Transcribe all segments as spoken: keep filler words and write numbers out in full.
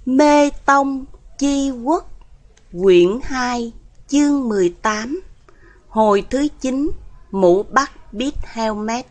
Mê Tông Chi Quốc, quyển hai, chương mười tám, hồi thứ chín, mũ bắt biết helmet.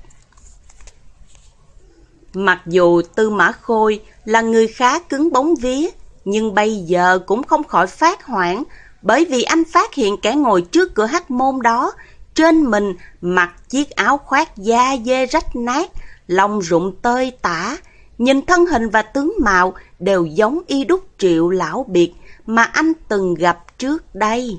Mặc dù Tư Mã Khôi là người khá cứng bóng vía, nhưng bây giờ cũng không khỏi phát hoảng, bởi vì anh phát hiện kẻ ngồi trước cửa hắc môn đó, trên mình mặc chiếc áo khoác da dê rách nát, lông rụng tơi tả, nhìn thân hình và tướng mạo đều giống y đúc Triệu Lão Biệt mà anh từng gặp trước đây.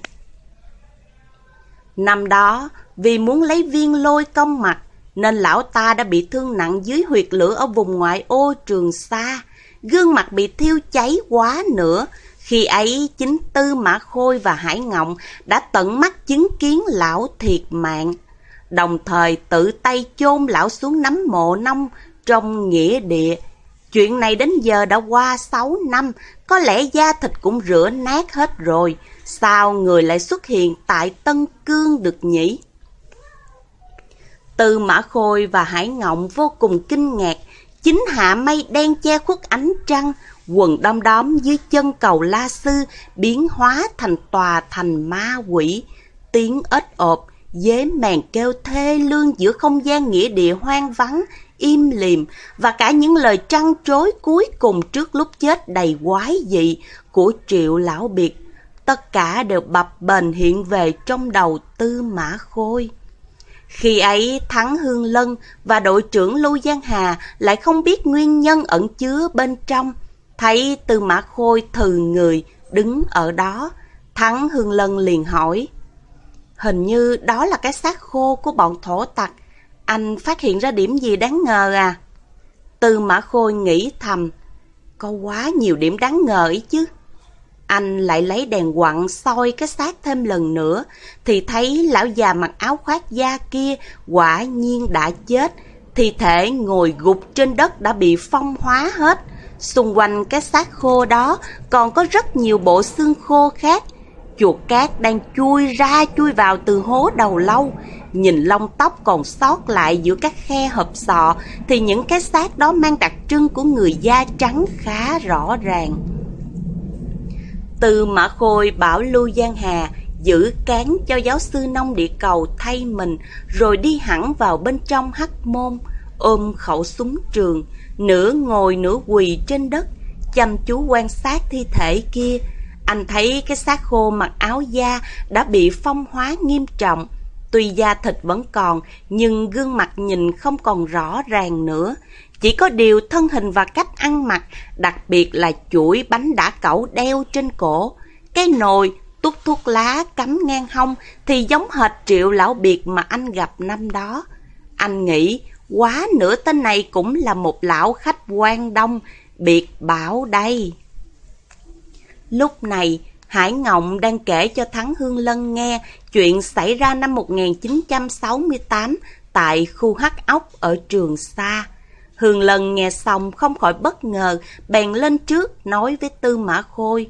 Năm đó, vì muốn lấy viên lôi công mạch, nên lão ta đã bị thương nặng dưới huyệt lửa ở vùng ngoại ô Trường Sa, gương mặt bị thiêu cháy quá nữa. Khi ấy, chính Tư Mã Khôi và Hải Ngộng đã tận mắt chứng kiến lão thiệt mạng, đồng thời tự tay chôn lão xuống nấm mộ nông trong nghĩa địa. Chuyện này đến giờ đã qua sáu năm, có lẽ da thịt cũng rửa nát hết rồi. Sao người lại xuất hiện tại Tân Cương được nhỉ? Tư Mã Khôi và Hải Ngộng vô cùng kinh ngạc. Chính hạ mây đen che khuất ánh trăng, quần đom đóm dưới chân cầu La Sư biến hóa thành tòa thành ma quỷ. Tiếng ếch ộp, dế mèn kêu thê lương giữa không gian nghĩa địa hoang vắng, im lìm, và cả những lời trăn trối cuối cùng trước lúc chết đầy quái dị của Triệu Lão Biệt, tất cả đều bập bềnh hiện về trong đầu Tư Mã Khôi. Khi ấy, Thắng Hương Lân và đội trưởng Lưu Giang Hà lại không biết nguyên nhân ẩn chứa bên trong. Thấy Tư Mã Khôi thừ người đứng ở đó, Thắng Hương Lân liền hỏi: "Hình như đó là cái xác khô của bọn thổ tặc. Anh phát hiện ra điểm gì đáng ngờ à?" Tư Mã Khôi nghĩ thầm: có quá nhiều điểm đáng ngờ ấy chứ. Anh lại lấy đèn quặng soi cái xác thêm lần nữa, thì thấy lão già mặc áo khoác da kia quả nhiên đã chết. Thi thể ngồi gục trên đất đã bị phong hóa hết. Xung quanh cái xác khô đó còn có rất nhiều bộ xương khô khác. Chuột cát đang chui ra chui vào từ hố đầu lâu. Nhìn lông tóc còn sót lại giữa các khe hộp sọ, thì những cái xác đó mang đặc trưng của người da trắng khá rõ ràng. Tư Mã Khôi bảo Lưu Giang Hà giữ cán cho giáo sư nông địa cầu thay mình, rồi đi hẳn vào bên trong hắc môn, ôm khẩu súng trường, nửa ngồi nửa quỳ trên đất, chăm chú quan sát thi thể kia. Anh thấy cái xác khô mặc áo da đã bị phong hóa nghiêm trọng. Tuy da thịt vẫn còn, nhưng gương mặt nhìn không còn rõ ràng nữa. Chỉ có điều thân hình và cách ăn mặc, đặc biệt là chuỗi bánh đả cẩu đeo trên cổ, cái nồi, tút thuốc lá cắm ngang hông thì giống hệt Triệu Lão Biệt mà anh gặp năm đó. Anh nghĩ quá nữa tên này cũng là một lão khách Quan Đông, Biệt Bảo đây. Lúc này, Hải Ngộng đang kể cho Thắng Hương Lân nghe chuyện xảy ra năm một nghìn chín trăm sáu mươi tám tại khu hắc ốc ở Trường Sa. Hương Lân nghe xong không khỏi bất ngờ, bèn lên trước nói với Tư Mã Khôi: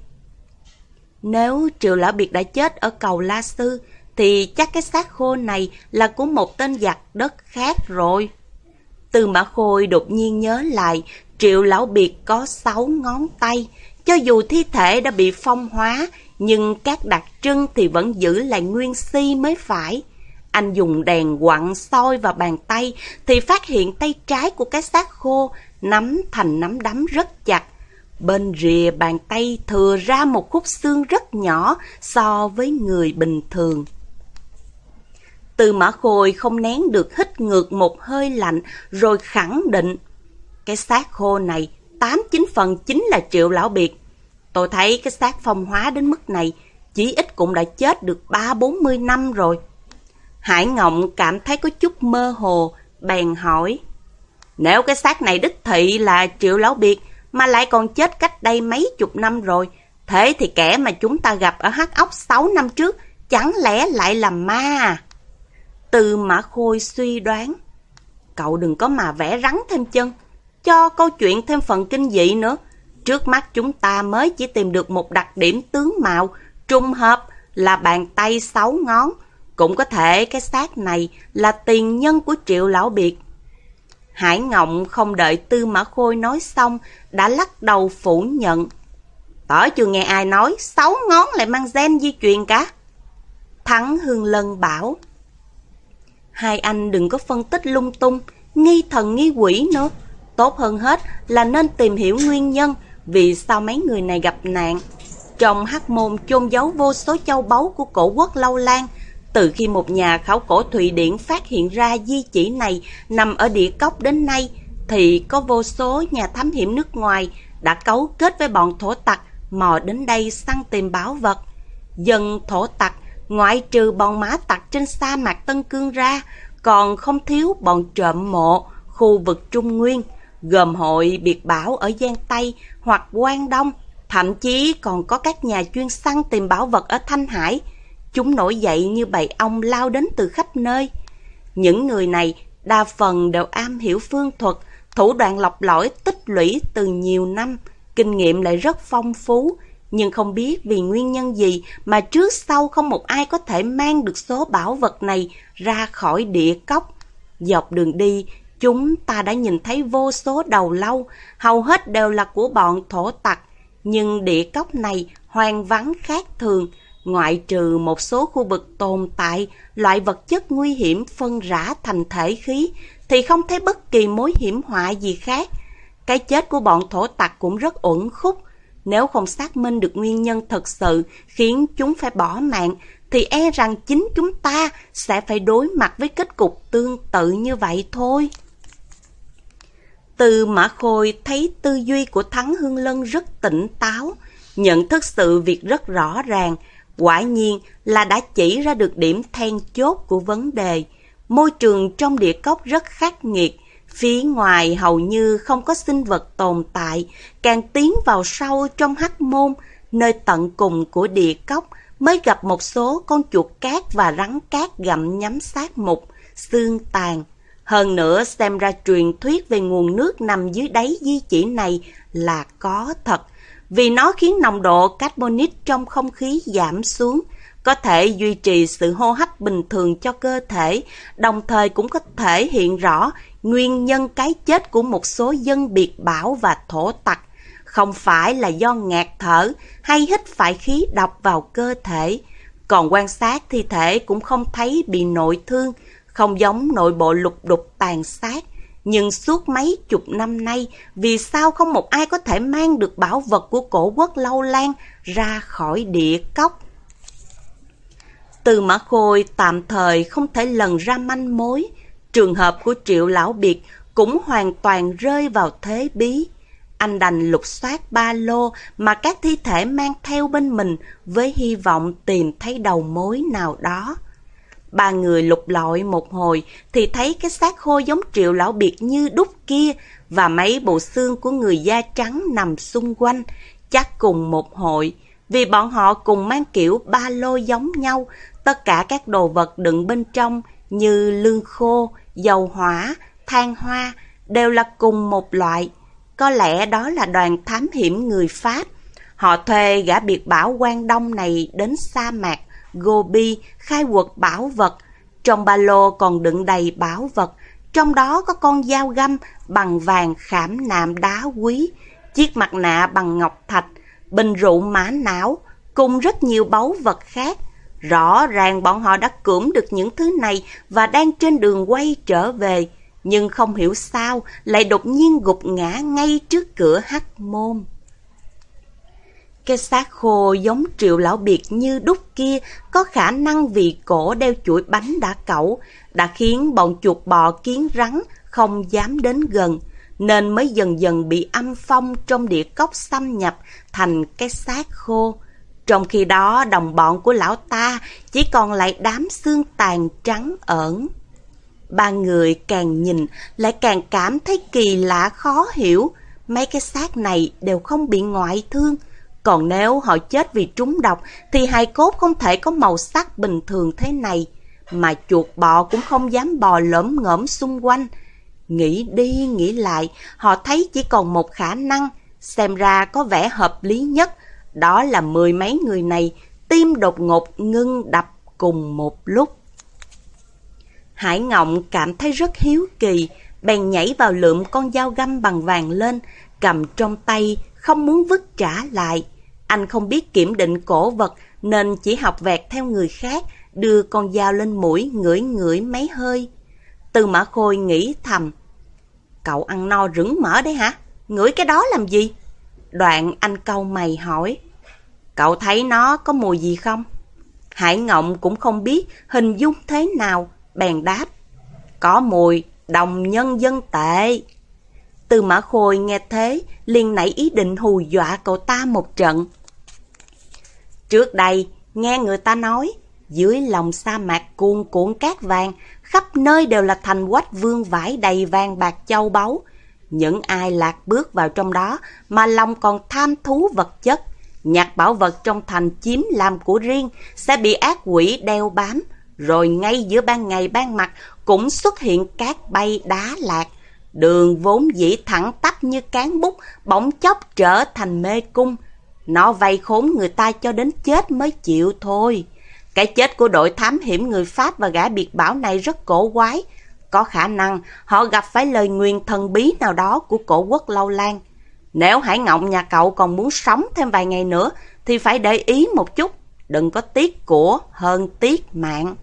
"Nếu Triệu Lão Biệt đã chết ở cầu La Sư, thì chắc cái xác khô này là của một tên giặc đất khác rồi." Tư Mã Khôi đột nhiên nhớ lại, Triệu Lão Biệt có sáu ngón tay. Cho dù thi thể đã bị phong hóa, nhưng các đặc trưng thì vẫn giữ lại nguyên si mới phải. Anh dùng đèn quặng soi vào bàn tay, thì phát hiện tay trái của cái xác khô nắm thành nắm đấm rất chặt. Bên rìa bàn tay thừa ra một khúc xương rất nhỏ so với người bình thường. Tư Mã Khôi không nén được hít ngược một hơi lạnh, rồi khẳng định: cái xác khô này tám chín phần chính là Triệu Lão Biệt. Tôi thấy cái xác phong hóa đến mức này, chí ít cũng đã chết được ba bốn mươi năm rồi. Hải Ngộng cảm thấy có chút mơ hồ, bèn hỏi: "Nếu cái xác này đích thị là Triệu Lão Biệt, mà lại còn chết cách đây mấy chục năm rồi, thế thì kẻ mà chúng ta gặp ở hắc ốc sáu năm trước chẳng lẽ lại là ma à?" Tư Mã Khôi suy đoán: "Cậu đừng có mà vẽ rắn thêm chân, cho câu chuyện thêm phần kinh dị nữa. Trước mắt chúng ta mới chỉ tìm được một đặc điểm tướng mạo, trùng hợp là bàn tay sáu ngón. Cũng có thể cái xác này là tiền nhân của Triệu Lão Biệt." Hải Ngộng không đợi Tư Mã Khôi nói xong, đã lắc đầu phủ nhận: Tớ chưa nghe ai nói sáu ngón lại mang gen di truyền cả. Thắng Hương Lân bảo. Hai anh đừng có phân tích lung tung, nghi thần nghi quỷ nữa. Tốt hơn hết là nên tìm hiểu nguyên nhân vì sao mấy người này gặp nạn. Trong Hắc Môn chôn giấu vô số châu báu của cổ quốc Lâu Lan. Từ khi một nhà khảo cổ Thụy Điển phát hiện ra di chỉ này nằm ở địa cốc đến nay, thì có vô số nhà thám hiểm nước ngoài đã cấu kết với bọn thổ tặc mò đến đây săn tìm bảo vật. Dân thổ tặc, ngoại trừ bọn mã tặc trên sa mạc Tân Cương ra, còn không thiếu bọn trộm mộ khu vực Trung Nguyên, gồm hội biệt bảo ở Giang Tây hoặc Quang Đông, thậm chí còn có các nhà chuyên săn tìm bảo vật ở Thanh Hải. Chúng nổi dậy như bầy ong lao đến từ khắp nơi. Những người này đa phần đều am hiểu phương thuật, thủ đoạn lọc lõi tích lũy từ nhiều năm, kinh nghiệm lại rất phong phú, nhưng không biết vì nguyên nhân gì mà trước sau không một ai có thể mang được số bảo vật này ra khỏi địa cốc. Dọc đường đi, chúng ta đã nhìn thấy vô số đầu lâu, hầu hết đều là của bọn thổ tặc, nhưng địa cốc này hoang vắng khác thường, ngoại trừ một số khu vực tồn tại loại vật chất nguy hiểm phân rã thành thể khí, thì không thấy bất kỳ mối hiểm họa gì khác. Cái chết của bọn thổ tặc cũng rất uẩn khúc. Nếu không xác minh được nguyên nhân thật sự khiến chúng phải bỏ mạng, thì e rằng chính chúng ta sẽ phải đối mặt với kết cục tương tự như vậy thôi. Từ Mã Khôi thấy tư duy của Thắng Hương Lân rất tỉnh táo, nhận thức sự việc rất rõ ràng, quả nhiên là đã chỉ ra được điểm then chốt của vấn đề. Môi trường trong địa cốc rất khắc nghiệt, phía ngoài hầu như không có sinh vật tồn tại, càng tiến vào sâu trong Hắc Môn, nơi tận cùng của địa cốc mới gặp một số con chuột cát và rắn cát gặm nhấm xác mục, xương tàn. Hơn nữa xem ra truyền thuyết về nguồn nước nằm dưới đáy di chỉ này là có thật, vì nó khiến nồng độ carbonic trong không khí giảm xuống, có thể duy trì sự hô hấp bình thường cho cơ thể, đồng thời cũng có thể hiện rõ nguyên nhân cái chết của một số dân biệt bảo và thổ tặc. Không phải là do ngạt thở hay hít phải khí độc vào cơ thể. Còn quan sát thi thể cũng không thấy bị nội thương, không giống nội bộ lục đục tàn sát. Nhưng suốt mấy chục năm nay, vì sao không một ai có thể mang được bảo vật của cổ quốc Lâu Lan ra khỏi địa cốc? Từ Mã Khôi tạm thời không thể lần ra manh mối. Trường hợp của Triệu Lão Biệt cũng hoàn toàn rơi vào thế bí. Anh đành lục soát ba lô mà các thi thể mang theo bên mình với hy vọng tìm thấy đầu mối nào đó. Ba người lục lọi một hồi thì thấy cái xác khô giống Triệu Lão Biệt như đúc kia và mấy bộ xương của người da trắng nằm xung quanh, chắc cùng một hội, vì bọn họ cùng mang kiểu ba lô giống nhau. Tất cả các đồ vật đựng bên trong như lương khô, dầu hỏa, than hoa đều là cùng một loại. Có lẽ đó là đoàn thám hiểm người Pháp. Họ thuê gã biệt bảo Quang Đông này đến sa mạc Gobi khai quật bảo vật. Trong ba lô còn đựng đầy bảo vật, trong đó có con dao găm bằng vàng khảm nạm đá quý, chiếc mặt nạ bằng ngọc thạch, bình rượu mã não, cùng rất nhiều báu vật khác. Rõ ràng bọn họ đã cưỡng được những thứ này và đang trên đường quay trở về, nhưng không hiểu sao lại đột nhiên gục ngã ngay trước cửa Hắc Môn. Cái xác khô giống Triệu Lão Biệt như đúc kia có khả năng vì cổ đeo chuỗi bánh đã cẩu, đã khiến bọn chuột bò kiến rắn không dám đến gần, nên mới dần dần bị âm phong trong địa cốc xâm nhập thành cái xác khô. Trong khi đó đồng bọn của lão ta chỉ còn lại đám xương tàn trắng ẩn. Ba người càng nhìn lại càng cảm thấy kỳ lạ khó hiểu. Mấy cái xác này đều không bị ngoại thương. Còn nếu họ chết vì trúng độc thì hài cốt không thể có màu sắc bình thường thế này. Mà chuột bọ cũng không dám bò lởm ngởm xung quanh. Nghĩ đi nghĩ lại, họ thấy chỉ còn một khả năng, xem ra có vẻ hợp lý nhất. Đó là mười mấy người này tim đột ngột ngưng đập cùng một lúc. Hải Ngộng cảm thấy rất hiếu kỳ, bèn nhảy vào lượm con dao găm bằng vàng lên, cầm trong tay, không muốn vứt trả lại. Anh không biết kiểm định cổ vật nên chỉ học vẹt theo người khác, đưa con dao lên mũi ngửi ngửi mấy hơi. Tư Mã Khôi nghĩ thầm, cậu ăn no rửng mỡ đấy hả? Ngửi cái đó làm gì? Đoạn anh cau mày hỏi, cậu thấy nó có mùi gì không? Hải Ngộng cũng không biết hình dung thế nào, bèn đáp, có mùi đồng nhân dân tệ. Tư Mã Khôi nghe thế liền nảy ý định hù dọa cậu ta một trận. Trước đây nghe người ta nói, dưới lòng sa mạc cuồn cuộn cát vàng, khắp nơi đều là thành quách vương vãi đầy vàng bạc châu báu. Những ai lạc bước vào trong đó mà lòng còn tham thú vật chất, nhặt bảo vật trong thành chiếm làm của riêng, sẽ bị ác quỷ đeo bám, rồi ngay giữa ban ngày ban mặt cũng xuất hiện cát bay đá lạc. Đường vốn dĩ thẳng tắp như cán bút, bỗng chốc trở thành mê cung. Nó vây khốn người ta cho đến chết mới chịu thôi. Cái chết của đội thám hiểm người Pháp và gã biệt bảo này rất cổ quái. Có khả năng họ gặp phải lời nguyền thần bí nào đó của cổ quốc Lâu Lan. Nếu Hải Ngộng nhà cậu còn muốn sống thêm vài ngày nữa thì phải để ý một chút, đừng có tiếc của hơn tiếc mạng.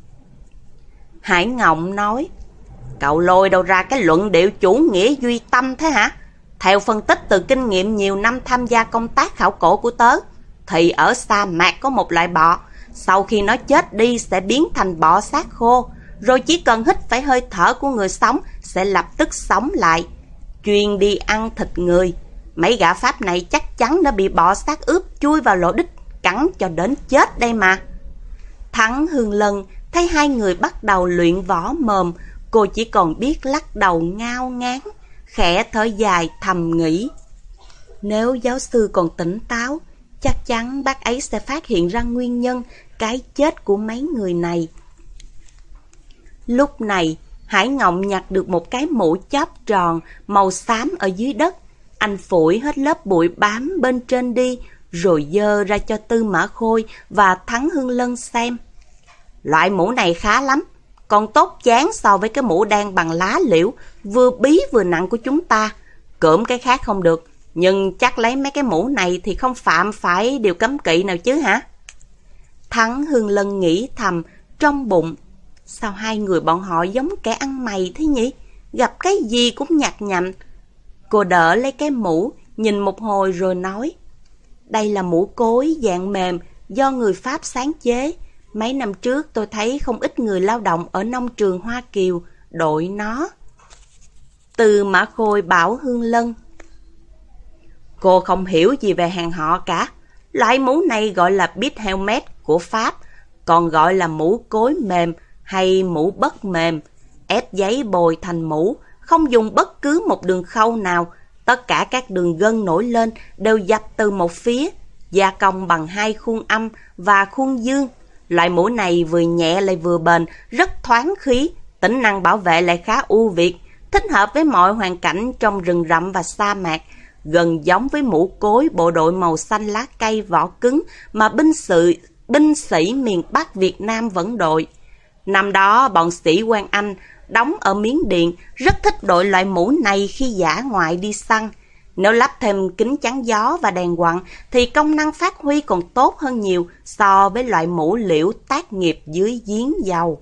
Hải Ngộng nói, cậu lôi đâu ra cái luận điệu chủ nghĩa duy tâm thế hả? Theo phân tích từ kinh nghiệm nhiều năm tham gia công tác khảo cổ của tớ, thì ở sa mạc có một loại bọ, sau khi nó chết đi sẽ biến thành bọ xác khô, rồi chỉ cần hít phải hơi thở của người sống sẽ lập tức sống lại, chuyên đi ăn thịt người. Mấy gã Pháp này chắc chắn đã bị bọ xác ướp chui vào lỗ đích, cắn cho đến chết đây mà. Thắng Hương Lân thấy hai người bắt đầu luyện võ mồm, cô chỉ còn biết lắc đầu ngao ngán, khẽ thở dài thầm nghĩ. Nếu giáo sư còn tỉnh táo, chắc chắn bác ấy sẽ phát hiện ra nguyên nhân cái chết của mấy người này. Lúc này, Hải Ngộng nhặt được một cái mũ chóp tròn màu xám ở dưới đất. Anh phủi hết lớp bụi bám bên trên đi, rồi dơ ra cho Tư Mã Khôi và Thắng Hương Lân xem. Loại mũ này khá lắm, còn tốt chán so với cái mũ đen bằng lá liễu, vừa bí vừa nặng của chúng ta. Cỡm cái khác không được, nhưng chắc lấy mấy cái mũ này thì không phạm phải điều cấm kỵ nào chứ hả? Thắng Hương Lân nghĩ thầm trong bụng, sao hai người bọn họ giống kẻ ăn mày thế nhỉ? Gặp cái gì cũng nhặt nhạnh. Cô đỡ lấy cái mũ, nhìn một hồi rồi nói, đây là mũ cối dạng mềm do người Pháp sáng chế. Mấy năm trước tôi thấy không ít người lao động ở nông trường Hoa Kiều đội nó. Tư Mã Khôi bảo Hương Lân, cô không hiểu gì về hàng họ cả. Loại mũ này gọi là bit helmet của Pháp, còn gọi là mũ cối mềm hay mũ bất mềm. Ép giấy bồi thành mũ, không dùng bất cứ một đường khâu nào. Tất cả các đường gân nổi lên đều dập từ một phía, gia công bằng hai khuôn âm và khuôn dương. Loại mũ này vừa nhẹ lại vừa bền, rất thoáng khí, tính năng bảo vệ lại khá ưu việt, thích hợp với mọi hoàn cảnh trong rừng rậm và sa mạc, gần giống với mũ cối bộ đội màu xanh lá cây vỏ cứng mà binh sự binh sĩ miền Bắc Việt Nam vẫn đội. Năm đó, bọn sĩ quan Anh đóng ở Miến Điện rất thích đội loại mũ này khi dã ngoại đi săn. Nếu lắp thêm kính chắn gió và đèn quặng thì công năng phát huy còn tốt hơn nhiều so với loại mũ liễu tác nghiệp dưới giếng dầu.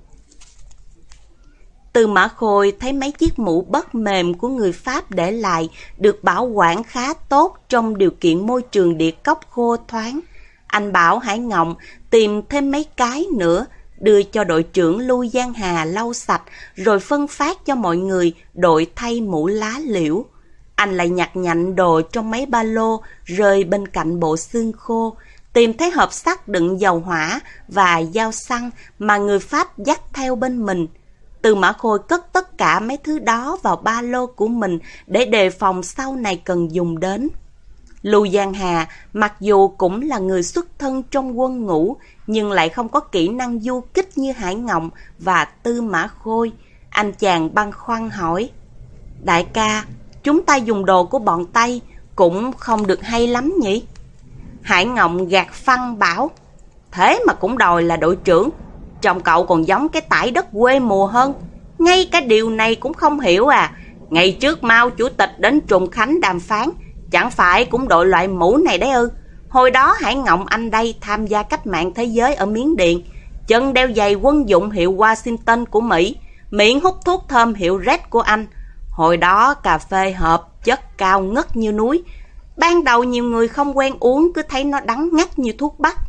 Tư Mã Khôi thấy mấy chiếc mũ bất mềm của người Pháp để lại được bảo quản khá tốt trong điều kiện môi trường địa cốc khô thoáng. Anh bảo Hải Ngộng tìm thêm mấy cái nữa, đưa cho đội trưởng Lưu Giang Hà lau sạch, rồi phân phát cho mọi người đội thay mũ lá liễu. Anh lại nhặt nhạnh đồ trong mấy ba lô rơi bên cạnh bộ xương khô, tìm thấy hộp sắt đựng dầu hỏa và dao săn mà người Pháp dắt theo bên mình. Tư Mã Khôi cất tất cả mấy thứ đó vào ba lô của mình để đề phòng sau này cần dùng đến. Lưu Giang Hà mặc dù cũng là người xuất thân trong quân ngũ, nhưng lại không có kỹ năng du kích như Hải Ngộng và Tư Mã Khôi. Anh chàng băn khoăn hỏi, đại ca, chúng ta dùng đồ của bọn Tây cũng không được hay lắm nhỉ? Hải Ngộng gạt phăng bảo, thế mà cũng đòi là đội trưởng, trông cậu còn giống cái tải đất quê mùa hơn. Ngay cả điều này cũng không hiểu à? Ngày trước Mao chủ tịch đến Trùng Khánh đàm phán, chẳng phải cũng đội loại mũ này đấy ư? Hồi đó Hải Ngộng anh đây tham gia cách mạng thế giới ở Miến Điện, chân đeo giày quân dụng hiệu Washington của Mỹ, miệng hút thuốc thơm hiệu Red của Anh. Hồi đó cà phê hộp chất cao ngất như núi. Ban đầu nhiều người không quen uống cứ thấy nó đắng ngắt như thuốc bắc.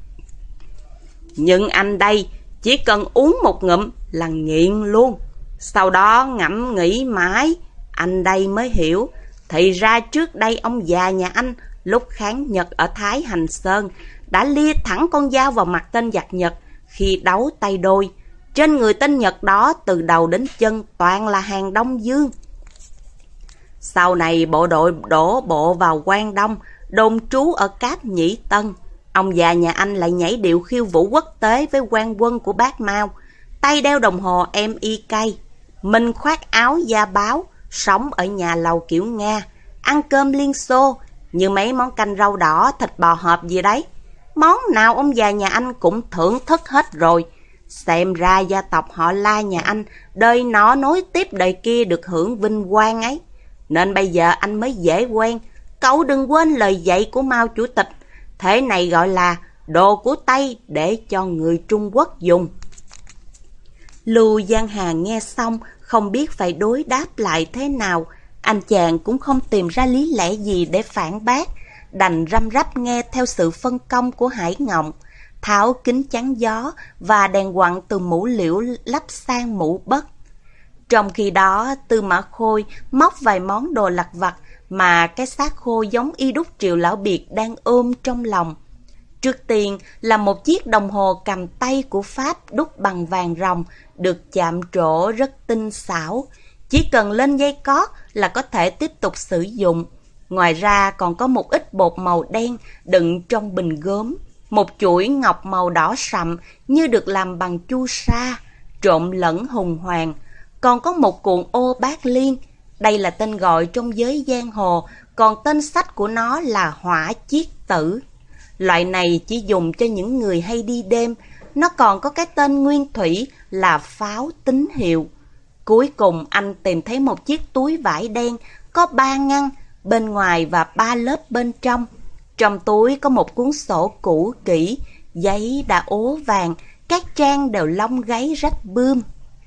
Nhưng anh đây chỉ cần uống một ngụm là nghiện luôn. Sau đó ngẫm nghĩ mãi, anh đây mới hiểu. Thì ra trước đây ông già nhà anh lúc kháng Nhật ở Thái Hành Sơn đã lia thẳng con dao vào mặt tên giặc Nhật khi đấu tay đôi. Trên người tên Nhật đó từ đầu đến chân toàn là hàng Đông Dương. Sau này bộ đội đổ bộ vào Quang Đông, đồn trú ở Cáp Nhĩ Tân. Ông già nhà anh lại nhảy điệu khiêu vũ quốc tế với quan quân của bác Mao, tay đeo đồng hồ em i ca, mình khoác áo da báo, sống ở nhà lầu kiểu Nga, ăn cơm Liên Xô, như mấy món canh rau đỏ, thịt bò hộp gì đấy. Món nào ông già nhà anh cũng thưởng thức hết rồi. Xem ra gia tộc họ La nhà anh đời nó nối tiếp đời kia được hưởng vinh quang ấy. Nên bây giờ anh mới dễ quen. Cậu đừng quên lời dạy của Mao Chủ tịch. Thế này gọi là đồ của Tây để cho người Trung Quốc dùng. Lưu Giang Hà nghe xong không biết phải đối đáp lại thế nào. Anh chàng cũng không tìm ra lý lẽ gì để phản bác, đành răm rắp nghe theo sự phân công của Hải Ngộng, tháo kính chắn gió và đèn quặng từ mũ liễu lắp sang mũ bất. Trong khi đó, Tư Mã Khôi móc vài món đồ lặt vặt mà cái xác khô giống y đúc Triệu Lão Biệt đang ôm trong lòng. Trước tiên là một chiếc đồng hồ cầm tay của Pháp đúc bằng vàng ròng, được chạm trổ rất tinh xảo. Chỉ cần lên dây cót là có thể tiếp tục sử dụng. Ngoài ra còn có một ít bột màu đen đựng trong bình gốm, một chuỗi ngọc màu đỏ sậm như được làm bằng chu sa, trộn lẫn hùng hoàng. Còn có một cuộn ô bát liên, đây là tên gọi trong giới giang hồ, còn tên sách của nó là hỏa chiết tử. Loại này chỉ dùng cho những người hay đi đêm, nó còn có cái tên nguyên thủy là pháo tín hiệu. Cuối cùng anh tìm thấy một chiếc túi vải đen, có ba ngăn bên ngoài và ba lớp bên trong. Trong túi có một cuốn sổ cũ kỹ, giấy đã ố vàng, các trang đều lông gáy rách bươm.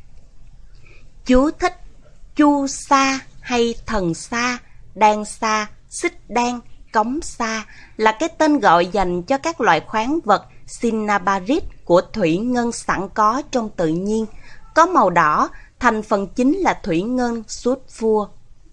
Chú thích: chu sa hay thần sa, đan sa, xích đan, cống sa là cái tên gọi dành cho các loại khoáng vật cinnabarit của thủy ngân sẵn có trong tự nhiên, có màu đỏ, thành phần chính là thủy ngân sulfur.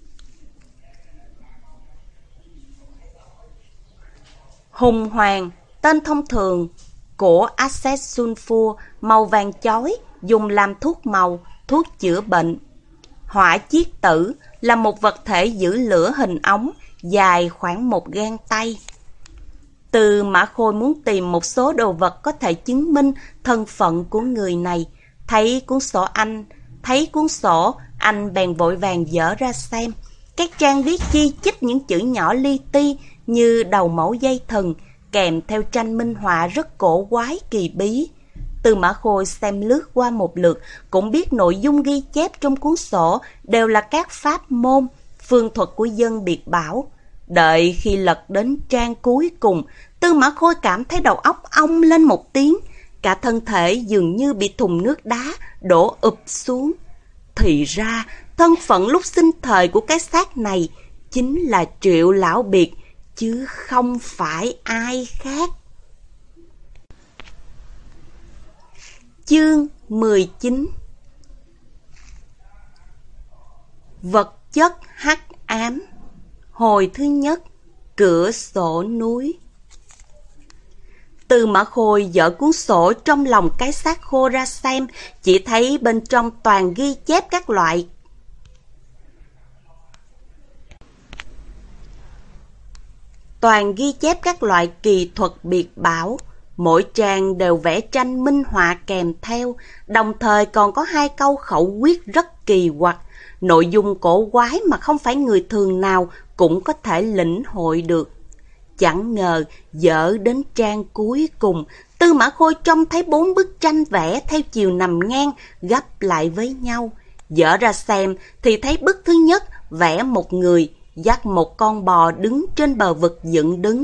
Hùng hoàng, tên thông thường của axit sulfur màu vàng chói, dùng làm thuốc màu, thuốc chữa bệnh. Hỏa chiết tử là một vật thể giữ lửa hình ống, dài khoảng một gang tay. Từ Mã Khôi muốn tìm một số đồ vật có thể chứng minh thân phận của người này. Thấy cuốn sổ anh, thấy cuốn sổ, anh bèn vội vàng dở ra xem. Các trang viết chi chít những chữ nhỏ li ti như đầu mẫu dây thừng, kèm theo tranh minh họa rất cổ quái kỳ bí. Từ Mã Khôi xem lướt qua một lượt, cũng biết nội dung ghi chép trong cuốn sổ đều là các pháp môn, phương thuật của dân biệt bảo. Đợi khi lật đến trang cuối cùng, Tư Mã Khôi cảm thấy đầu óc ong lên một tiếng, cả thân thể dường như bị thùng nước đá đổ ụp xuống. Thì ra, thân phận lúc sinh thời của cái xác này chính là Triệu Lão Biệt, chứ không phải ai khác. Chương mười chín. Vật chất hắc ám. Hồi thứ nhất. Cửa sổ núi. Tư Mã Khôi dở cuốn sổ trong lòng cái xác khô ra xem, chỉ thấy bên trong toàn ghi chép các loại toàn ghi chép các loại kỳ thuật biệt bảo. Mỗi trang đều vẽ tranh minh họa kèm theo, đồng thời còn có hai câu khẩu quyết rất kỳ quặc, nội dung cổ quái mà không phải người thường nào cũng có thể lĩnh hội được. Chẳng ngờ, dở đến trang cuối cùng, Tư Mã Khôi trông thấy bốn bức tranh vẽ theo chiều nằm ngang, gấp lại với nhau. Dở ra xem thì thấy bức thứ nhất vẽ một người dắt một con bò đứng trên bờ vực dựng đứng.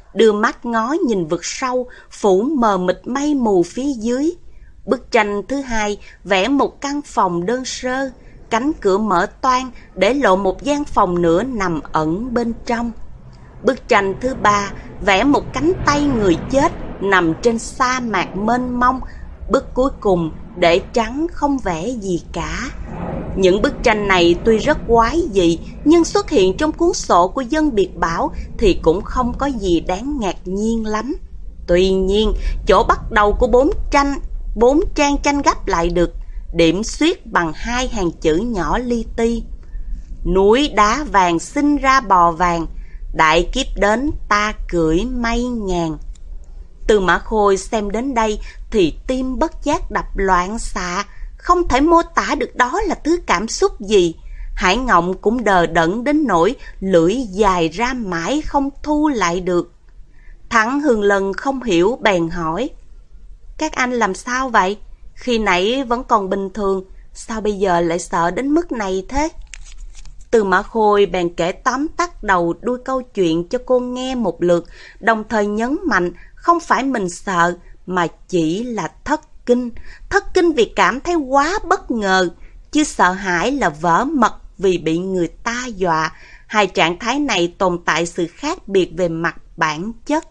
đưa mắt ngó nhìn vực sâu, phủ mờ mịt mây mù phía dưới. Bức tranh thứ hai vẽ một căn phòng đơn sơ, cánh cửa mở toang để lộ một gian phòng nữa nằm ẩn bên trong. Bức tranh thứ ba vẽ một cánh tay người chết nằm trên sa mạc mênh mông. Bức cuối cùng để trắng không vẽ gì cả. Những bức tranh này tuy rất quái dị, nhưng xuất hiện trong cuốn sổ của dân biệt bảo thì cũng không có gì đáng ngạc nhiên lắm. Tuy nhiên, chỗ bắt đầu của bốn tranh, bốn trang tranh gấp lại được điểm xuyết bằng hai hàng chữ nhỏ li ti. Núi đá vàng sinh ra bò vàng, đại kiếp đến ta cưỡi mây ngàn. Tư Mã Khôi xem đến đây thì tim bất giác đập loạn xạ, không thể mô tả được đó là thứ cảm xúc gì. Hải Ngộng cũng đờ đẫn đến nỗi lưỡi dài ra mãi không thu lại được. Thắng Hương Lân không hiểu bèn hỏi: các anh làm sao vậy? Khi nãy vẫn còn bình thường, sao bây giờ lại sợ đến mức này thế? Tư Mã Khôi bèn kể tóm tắt đầu đuôi câu chuyện cho cô nghe một lượt, đồng thời nhấn mạnh không phải mình sợ mà chỉ là thất kinh. Thất kinh vì cảm thấy quá bất ngờ, chứ sợ hãi là vỡ mật vì bị người ta dọa. Hai trạng thái này tồn tại sự khác biệt về mặt bản chất.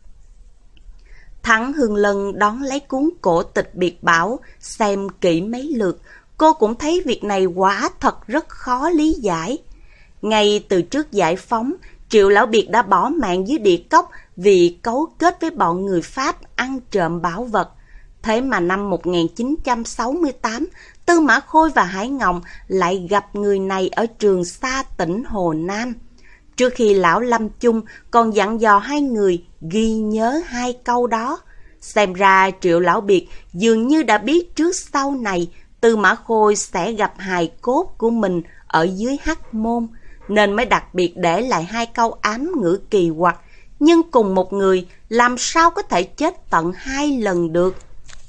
Thắng Hương Lân đón lấy cuốn cổ tịch biệt bảo, xem kỹ mấy lượt. Cô cũng thấy việc này quả thật rất khó lý giải. Ngay từ trước giải phóng, Triệu Lão Biệt đã bỏ mạng dưới địa cốc vì cấu kết với bọn người Pháp ăn trộm bảo vật. Thế mà năm một nghìn chín trăm sáu mươi tám, Tư Mã Khôi và Hải Ngộng lại gặp người này ở Trường Sa tỉnh Hồ Nam. Trước khi lão lâm chung còn dặn dò hai người ghi nhớ hai câu đó. Xem ra Triệu Lão Biệt dường như đã biết trước sau này Tư Mã Khôi sẽ gặp hài cốt của mình ở dưới Hắc Môn, nên mới đặc biệt để lại hai câu ám ngữ kỳ quặc. Nhưng cùng một người làm sao có thể chết tận hai lần được?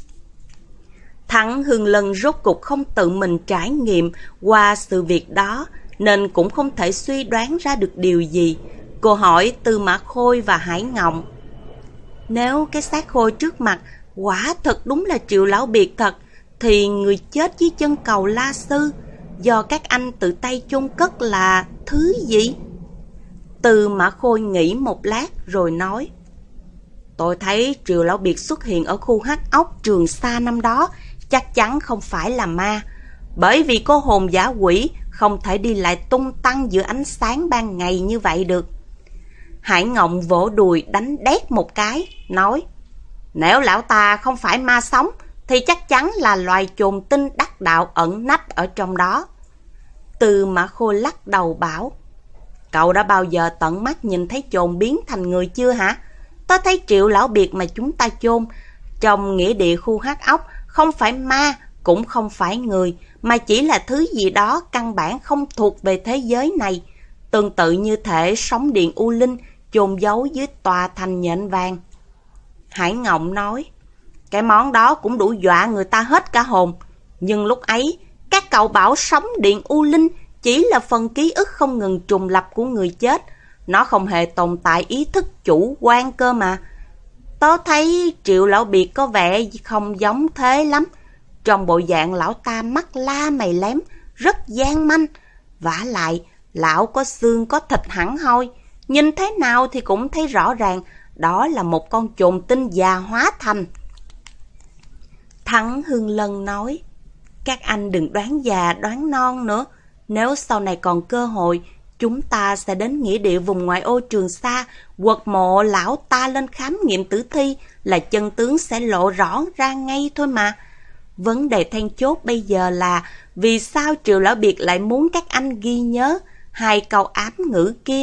Thắng Hương Lân rốt cục không tự mình trải nghiệm qua sự việc đó, nên cũng không thể suy đoán ra được điều gì. Cô hỏi Tư Mã Khôi và Hải Ngộng: nếu cái xác khôi trước mặt quả thật đúng là Triệu Lão Biệt thật, thì người chết dưới chân cầu La Sư do các anh tự tay chôn cất là thứ gì? Tư Mã Khôi nghĩ một lát rồi nói: tôi thấy Triệu Lão Biệt xuất hiện ở khu hắc ốc Trường Sa năm đó chắc chắn không phải là ma, bởi vì cô hồn dã quỷ không thể đi lại tung tăng giữa ánh sáng ban ngày như vậy được. Hải Ngộng vỗ đùi đánh đét một cái, nói: nếu lão ta không phải ma sống thì chắc chắn là loài chồn tinh đắc đạo ẩn nấp ở trong đó. Tư Mã Khôi lắc đầu bảo: cậu đã bao giờ tận mắt nhìn thấy chồn biến thành người chưa hả? Tôi thấy Triệu Lão Biệt mà chúng ta chôn trong nghĩa địa khu hắc ốc không phải ma cũng không phải người, mà chỉ là thứ gì đó căn bản không thuộc về thế giới này, tương tự như thể sóng điện u linh chôn giấu dưới tòa thành nhện vàng. Hải Ngộng nói: cái món đó cũng đủ dọa người ta hết cả hồn. Nhưng lúc ấy các cậu bảo sóng điện u linh chỉ là phần ký ức không ngừng trùng lập của người chết, nó không hề tồn tại ý thức chủ quan cơ mà. Tớ thấy Triệu Lão Biệt có vẻ không giống thế lắm. Trong bộ dạng lão ta mắt la mày lém, rất gian manh. Vả lại lão có xương có thịt hẳn hoi, nhìn thế nào thì cũng thấy rõ ràng đó là một con chồn tinh già hóa thành. Thắng Hương Lân nói: các anh đừng đoán già đoán non nữa. Nếu sau này còn cơ hội, chúng ta sẽ đến nghĩa địa vùng ngoại ô Trường Sa, quật mộ lão ta lên khám nghiệm tử thi, là chân tướng sẽ lộ rõ ra ngay thôi mà. Vấn đề then chốt bây giờ là vì sao Triệu Lão Biệt lại muốn các anh ghi nhớ hai câu ám ngữ kia?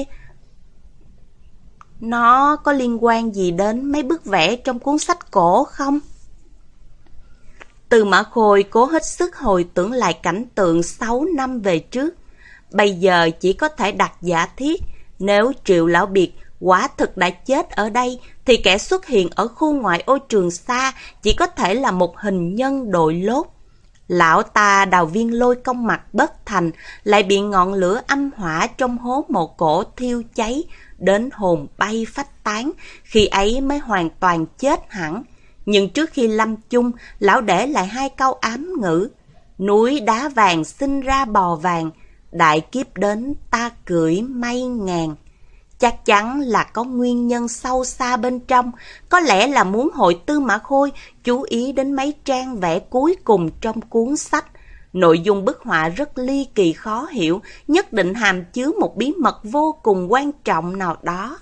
Nó có liên quan gì đến mấy bức vẽ trong cuốn sách cổ không? Tư Mã Khôi cố hết sức hồi tưởng lại cảnh tượng sáu năm về trước. Bây giờ chỉ có thể đặt giả thiết, nếu Triệu Lão Biệt quả thực đã chết ở đây, thì kẻ xuất hiện ở khu ngoại ô Trường Sa chỉ có thể là một hình nhân đội lốt. Lão ta đào viên lôi công mặt bất thành, lại bị ngọn lửa âm hỏa trong hố mộ cổ thiêu cháy, đến hồn bay phách tán, khi ấy mới hoàn toàn chết hẳn. Nhưng trước khi lâm chung, lão để lại hai câu ám ngữ: núi đá vàng sinh ra bò vàng, đại kiếp đến ta cưỡi mây ngàn. Chắc chắn là có nguyên nhân sâu xa bên trong, có lẽ là muốn hội Tư Mã Khôi chú ý đến mấy trang vẽ cuối cùng trong cuốn sách. Nội dung bức họa rất ly kỳ khó hiểu, nhất định hàm chứa một bí mật vô cùng quan trọng nào đó.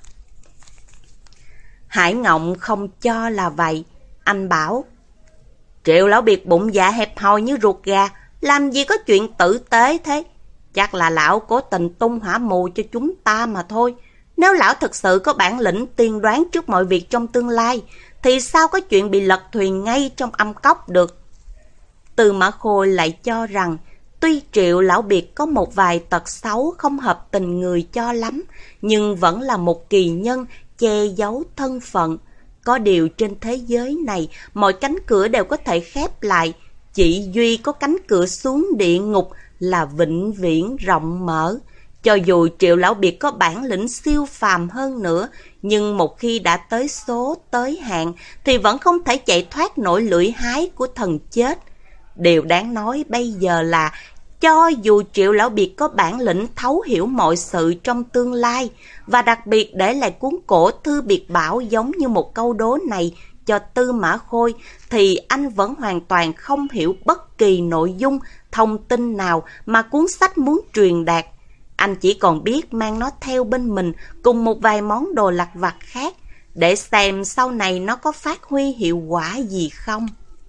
Hải Ngộng không cho là vậy. Anh bảo: Triệu lão biệt bụng dạ hẹp hòi như ruột gà, làm gì có chuyện tử tế thế. Chắc là lão cố tình tung hỏa mù cho chúng ta mà thôi. Nếu lão thực sự có bản lĩnh tiên đoán trước mọi việc trong tương lai, thì sao có chuyện bị lật thuyền ngay trong âm cốc được. Tư Mã Khôi lại cho rằng, tuy Triệu lão biệt có một vài tật xấu không hợp tình người cho lắm, nhưng vẫn là một kỳ nhân che giấu thân phận. Có điều trên thế giới này, mọi cánh cửa đều có thể khép lại, chỉ duy có cánh cửa xuống địa ngục là vĩnh viễn rộng mở. Cho dù Triệu lão biệt có bản lĩnh siêu phàm hơn nữa, nhưng một khi đã tới số tới hạn thì vẫn không thể chạy thoát nổi lưỡi hái của thần chết. Điều đáng nói bây giờ là, cho dù Triệu lão biệt có bản lĩnh thấu hiểu mọi sự trong tương lai, và đặc biệt để lại cuốn cổ thư biệt bảo giống như một câu đố này cho Tư Mã Khôi, thì anh vẫn hoàn toàn không hiểu bất kỳ nội dung, thông tin nào mà cuốn sách muốn truyền đạt. Anh chỉ còn biết mang nó theo bên mình cùng một vài món đồ lặt vặt khác, để xem sau này nó có phát huy hiệu quả gì không.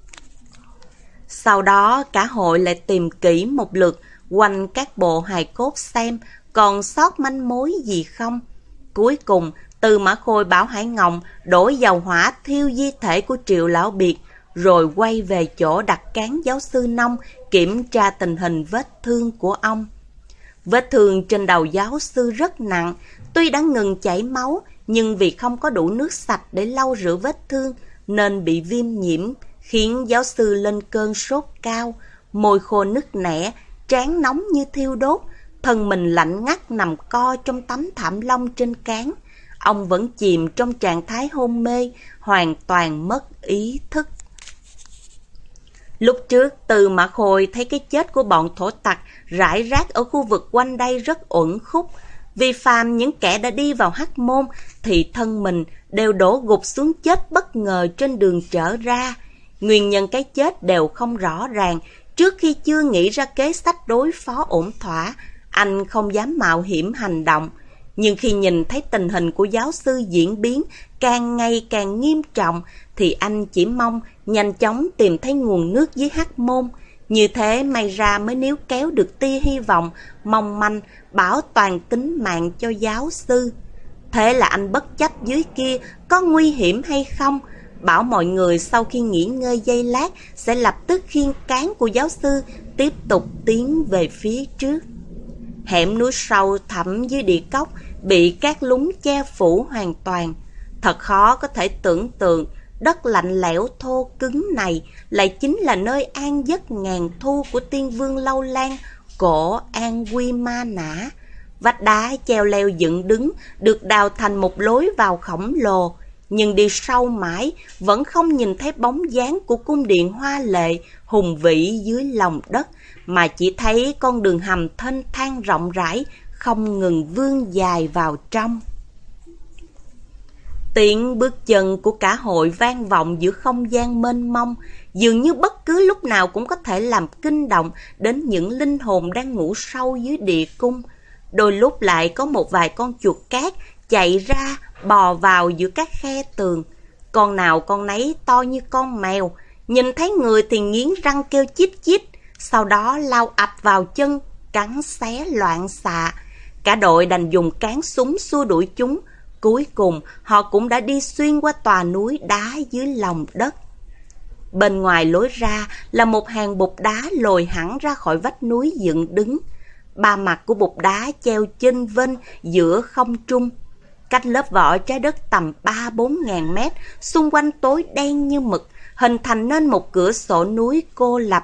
Sau đó cả hội lại tìm kỹ một lượt quanh các bộ hài cốt xem còn sót manh mối gì không. Cuối cùng Tư Mã Khôi bảo Hải Ngộng đổ dầu hỏa thiêu di thể của Triệu lão biệt, rồi quay về chỗ đặt cán giáo sư Nông kiểm tra tình hình vết thương của ông. Vết thương trên đầu giáo sư rất nặng, tuy đã ngừng chảy máu, nhưng vì không có đủ nước sạch để lau rửa vết thương nên bị viêm nhiễm, khiến giáo sư lên cơn sốt cao, môi khô nứt nẻ, trán nóng như thiêu đốt, thân mình lạnh ngắt nằm co trong tấm thảm lông trên cán. Ông vẫn chìm trong trạng thái hôn mê, hoàn toàn mất ý thức. Lúc trước Tư Mã Khôi thấy cái chết của bọn thổ tặc rải rác ở khu vực quanh đây rất uẩn khúc. Vì phàm những kẻ đã đi vào Hắc Môn thì thân mình đều đổ gục xuống chết bất ngờ trên đường trở ra. Nguyên nhân cái chết đều không rõ ràng. Trước khi chưa nghĩ ra kế sách đối phó ổn thỏa, anh không dám mạo hiểm hành động. Nhưng khi nhìn thấy tình hình của giáo sư diễn biến càng ngày càng nghiêm trọng, thì anh chỉ mong nhanh chóng tìm thấy nguồn nước dưới Hắc Môn. Như thế may ra mới níu kéo được tia hy vọng mong manh bảo toàn tính mạng cho giáo sư. Thế là anh bất chấp dưới kia có nguy hiểm hay không, bảo mọi người sau khi nghỉ ngơi giây lát sẽ lập tức khiêng cán của giáo sư tiếp tục tiến về phía trước. Hẻm núi sâu thẳm dưới địa cốc bị cát lún che phủ hoàn toàn. Thật khó có thể tưởng tượng đất lạnh lẽo thô cứng này lại chính là nơi an giấc ngàn thu của tiên vương Lâu Lan, cổ An Quy Ma Nã. Vách đá treo leo dựng đứng được đào thành một lối vào khổng lồ, nhưng đi sâu mãi vẫn không nhìn thấy bóng dáng của cung điện hoa lệ hùng vĩ dưới lòng đất, mà chỉ thấy con đường hầm thênh thang rộng rãi không ngừng vươn dài vào trong. Tiếng bước chân của cả hội vang vọng giữa không gian mênh mông, dường như bất cứ lúc nào cũng có thể làm kinh động đến những linh hồn đang ngủ sâu dưới địa cung. Đôi lúc lại có một vài con chuột cát chạy ra bò vào giữa các khe tường. Con nào con nấy to như con mèo, nhìn thấy người thì nghiến răng kêu chít chít, sau đó lao ập vào chân, cắn xé loạn xạ. Cả đội đành dùng cán súng xua đuổi chúng. Cuối cùng họ cũng đã đi xuyên qua tòa núi đá dưới lòng đất. Bên ngoài lối ra là một hàng bục đá lồi hẳn ra khỏi vách núi dựng đứng. Ba mặt của bục đá treo chênh vênh giữa không trung. Cách lớp vỏ trái đất tầm ba bốn ngàn mét, xung quanh tối đen như mực, hình thành nên một cửa sổ núi cô lập.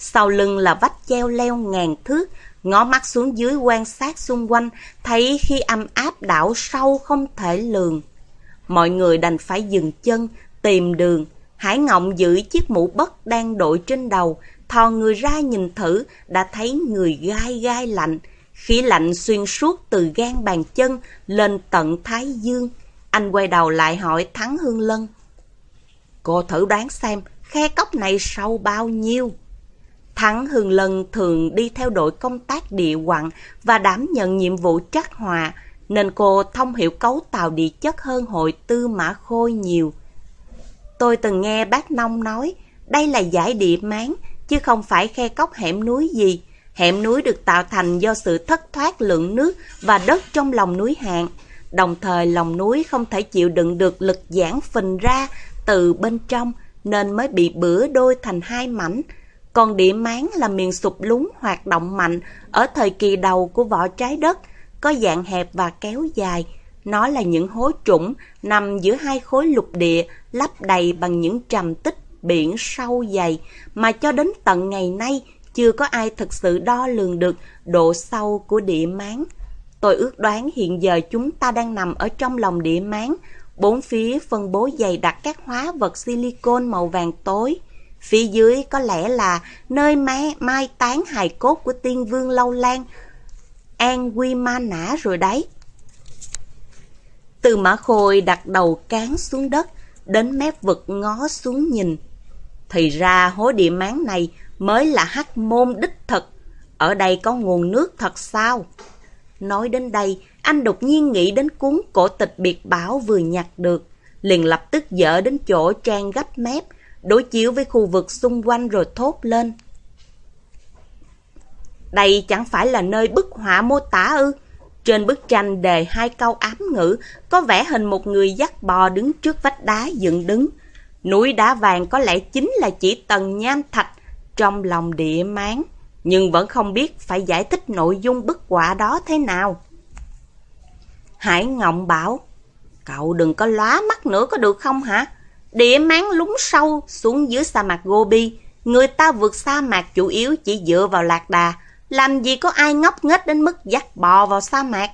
Sau lưng là vách cheo leo ngàn thước, ngó mắt xuống dưới quan sát xung quanh, thấy khi âm áp đảo sâu không thể lường. Mọi người đành phải dừng chân, tìm đường. Hải Ngộng giữ chiếc mũ bất đang đội trên đầu, thò người ra nhìn thử, đã thấy người gai gai lạnh. Khí lạnh xuyên suốt từ gan bàn chân lên tận thái dương. Anh quay đầu lại hỏi Thắng Hương Lân. Cô thử đoán xem, khe cốc này sâu bao nhiêu? Thắng Hương Lân thường đi theo đội công tác địa quặng và đảm nhận nhiệm vụ trắc họa, nên cô thông hiểu cấu tạo địa chất hơn hội Tư Mã Khôi nhiều. Tôi từng nghe bác Nông nói, đây là dải địa máng, chứ không phải khe cốc hẻm núi gì. Hẻm núi được tạo thành do sự thất thoát lượng nước và đất trong lòng núi hạn. Đồng thời lòng núi không thể chịu đựng được lực giãn phình ra từ bên trong, nên mới bị bữa đôi thành hai mảnh. Còn địa máng là miền sụp lún hoạt động mạnh ở thời kỳ đầu của vỏ trái đất, có dạng hẹp và kéo dài. Nó là những hố trũng nằm giữa hai khối lục địa lấp đầy bằng những trầm tích biển sâu dày mà cho đến tận ngày nay chưa có ai thực sự đo lường được độ sâu của địa máng. Tôi ước đoán hiện giờ chúng ta đang nằm ở trong lòng địa máng, bốn phía phân bố dày đặc các hóa vật silicon màu vàng tối. Phía dưới có lẽ là nơi mai, mai táng hài cốt của tiên vương Lâu Lan, An Quy Ma Nã rồi đấy. Tư Mã Khôi đặt đầu cán xuống đất, đến mép vực ngó xuống nhìn. Thì ra hố địa máng này mới là Hắc Môn đích thực. Ở đây có nguồn nước thật sao? Nói đến đây, anh đột nhiên nghĩ đến cuốn cổ tịch biệt bảo vừa nhặt được, liền lập tức dở đến chỗ trang gấp mép, đối chiếu với khu vực xung quanh rồi thốt lên. Đây chẳng phải là nơi bức họa mô tả ư? Trên bức tranh đề hai câu ám ngữ, có vẽ hình một người dắt bò đứng trước vách đá dựng đứng. Núi đá vàng có lẽ chính là chỉ tầng nham thạch trong lòng địa máng, nhưng vẫn không biết phải giải thích nội dung bức họa đó thế nào. Hải Ngộng bảo, cậu đừng có lóa mắt nữa có được không hả? Địa máng lún sâu xuống dưới sa mạc Gobi, người ta vượt sa mạc chủ yếu chỉ dựa vào lạc đà, làm gì có ai ngốc nghếch đến mức dắt bò vào sa mạc.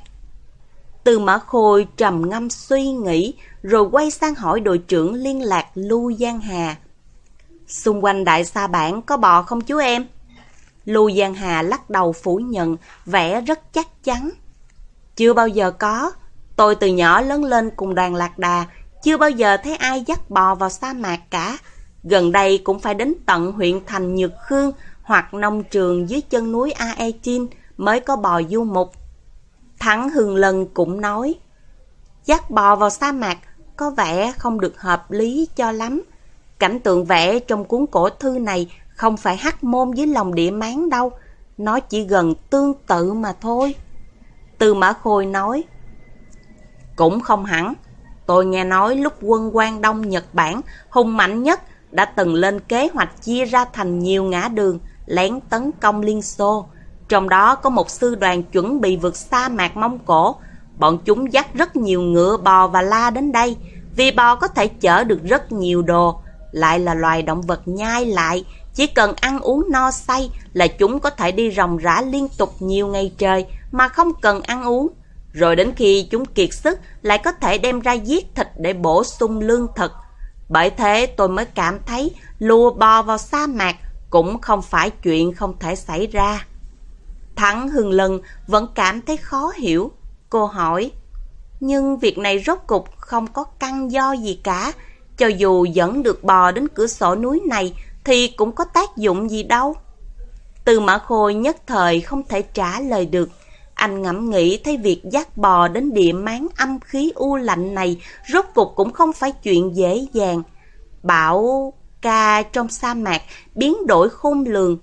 Tư Mã Khôi trầm ngâm suy nghĩ, rồi quay sang hỏi đội trưởng liên lạc Lưu Giang Hà. Xung quanh Đại Sa Bản có bò không chú em? Lưu Giang Hà lắc đầu phủ nhận, vẻ rất chắc chắn. Chưa bao giờ có, tôi từ nhỏ lớn lên cùng đoàn lạc đà, chưa bao giờ thấy ai dắt bò vào sa mạc cả. Gần đây cũng phải đến tận huyện thành Nhược Khương hoặc nông trường dưới chân núi A E Chin mới có bò du mục. Thắng Hương Lân cũng nói, dắt bò vào sa mạc có vẻ không được hợp lý cho lắm. Cảnh tượng vẽ trong cuốn cổ thư này không phải Hắc Môn dưới lòng địa máng đâu, nó chỉ gần tương tự mà thôi. Tư Mã Khôi nói, cũng không hẳn. Tôi nghe nói lúc quân Quang Đông Nhật Bản hùng mạnh nhất đã từng lên kế hoạch chia ra thành nhiều ngã đường, lén tấn công Liên Xô. Trong đó có một sư đoàn chuẩn bị vượt sa mạc Mông Cổ. Bọn chúng dắt rất nhiều ngựa, bò và la đến đây, vì bò có thể chở được rất nhiều đồ, lại là loài động vật nhai lại, chỉ cần ăn uống no say là chúng có thể đi ròng rã liên tục nhiều ngày trời mà không cần ăn uống. Rồi đến khi chúng kiệt sức lại có thể đem ra giết thịt để bổ sung lương thực. Bởi thế tôi mới cảm thấy lùa bò vào sa mạc cũng không phải chuyện không thể xảy ra. Thắng Hương Lân vẫn cảm thấy khó hiểu. Cô hỏi, nhưng việc này rốt cục không có căn do gì cả. Cho dù dẫn được bò đến cửa sổ núi này thì cũng có tác dụng gì đâu. Tư Mã Khôi nhất thời không thể trả lời được. Anh ngẫm nghĩ thấy việc dắt bò đến địa máng âm khí u lạnh này rốt cục cũng không phải chuyện dễ dàng. Bão ca trong sa mạc biến đổi khôn lường.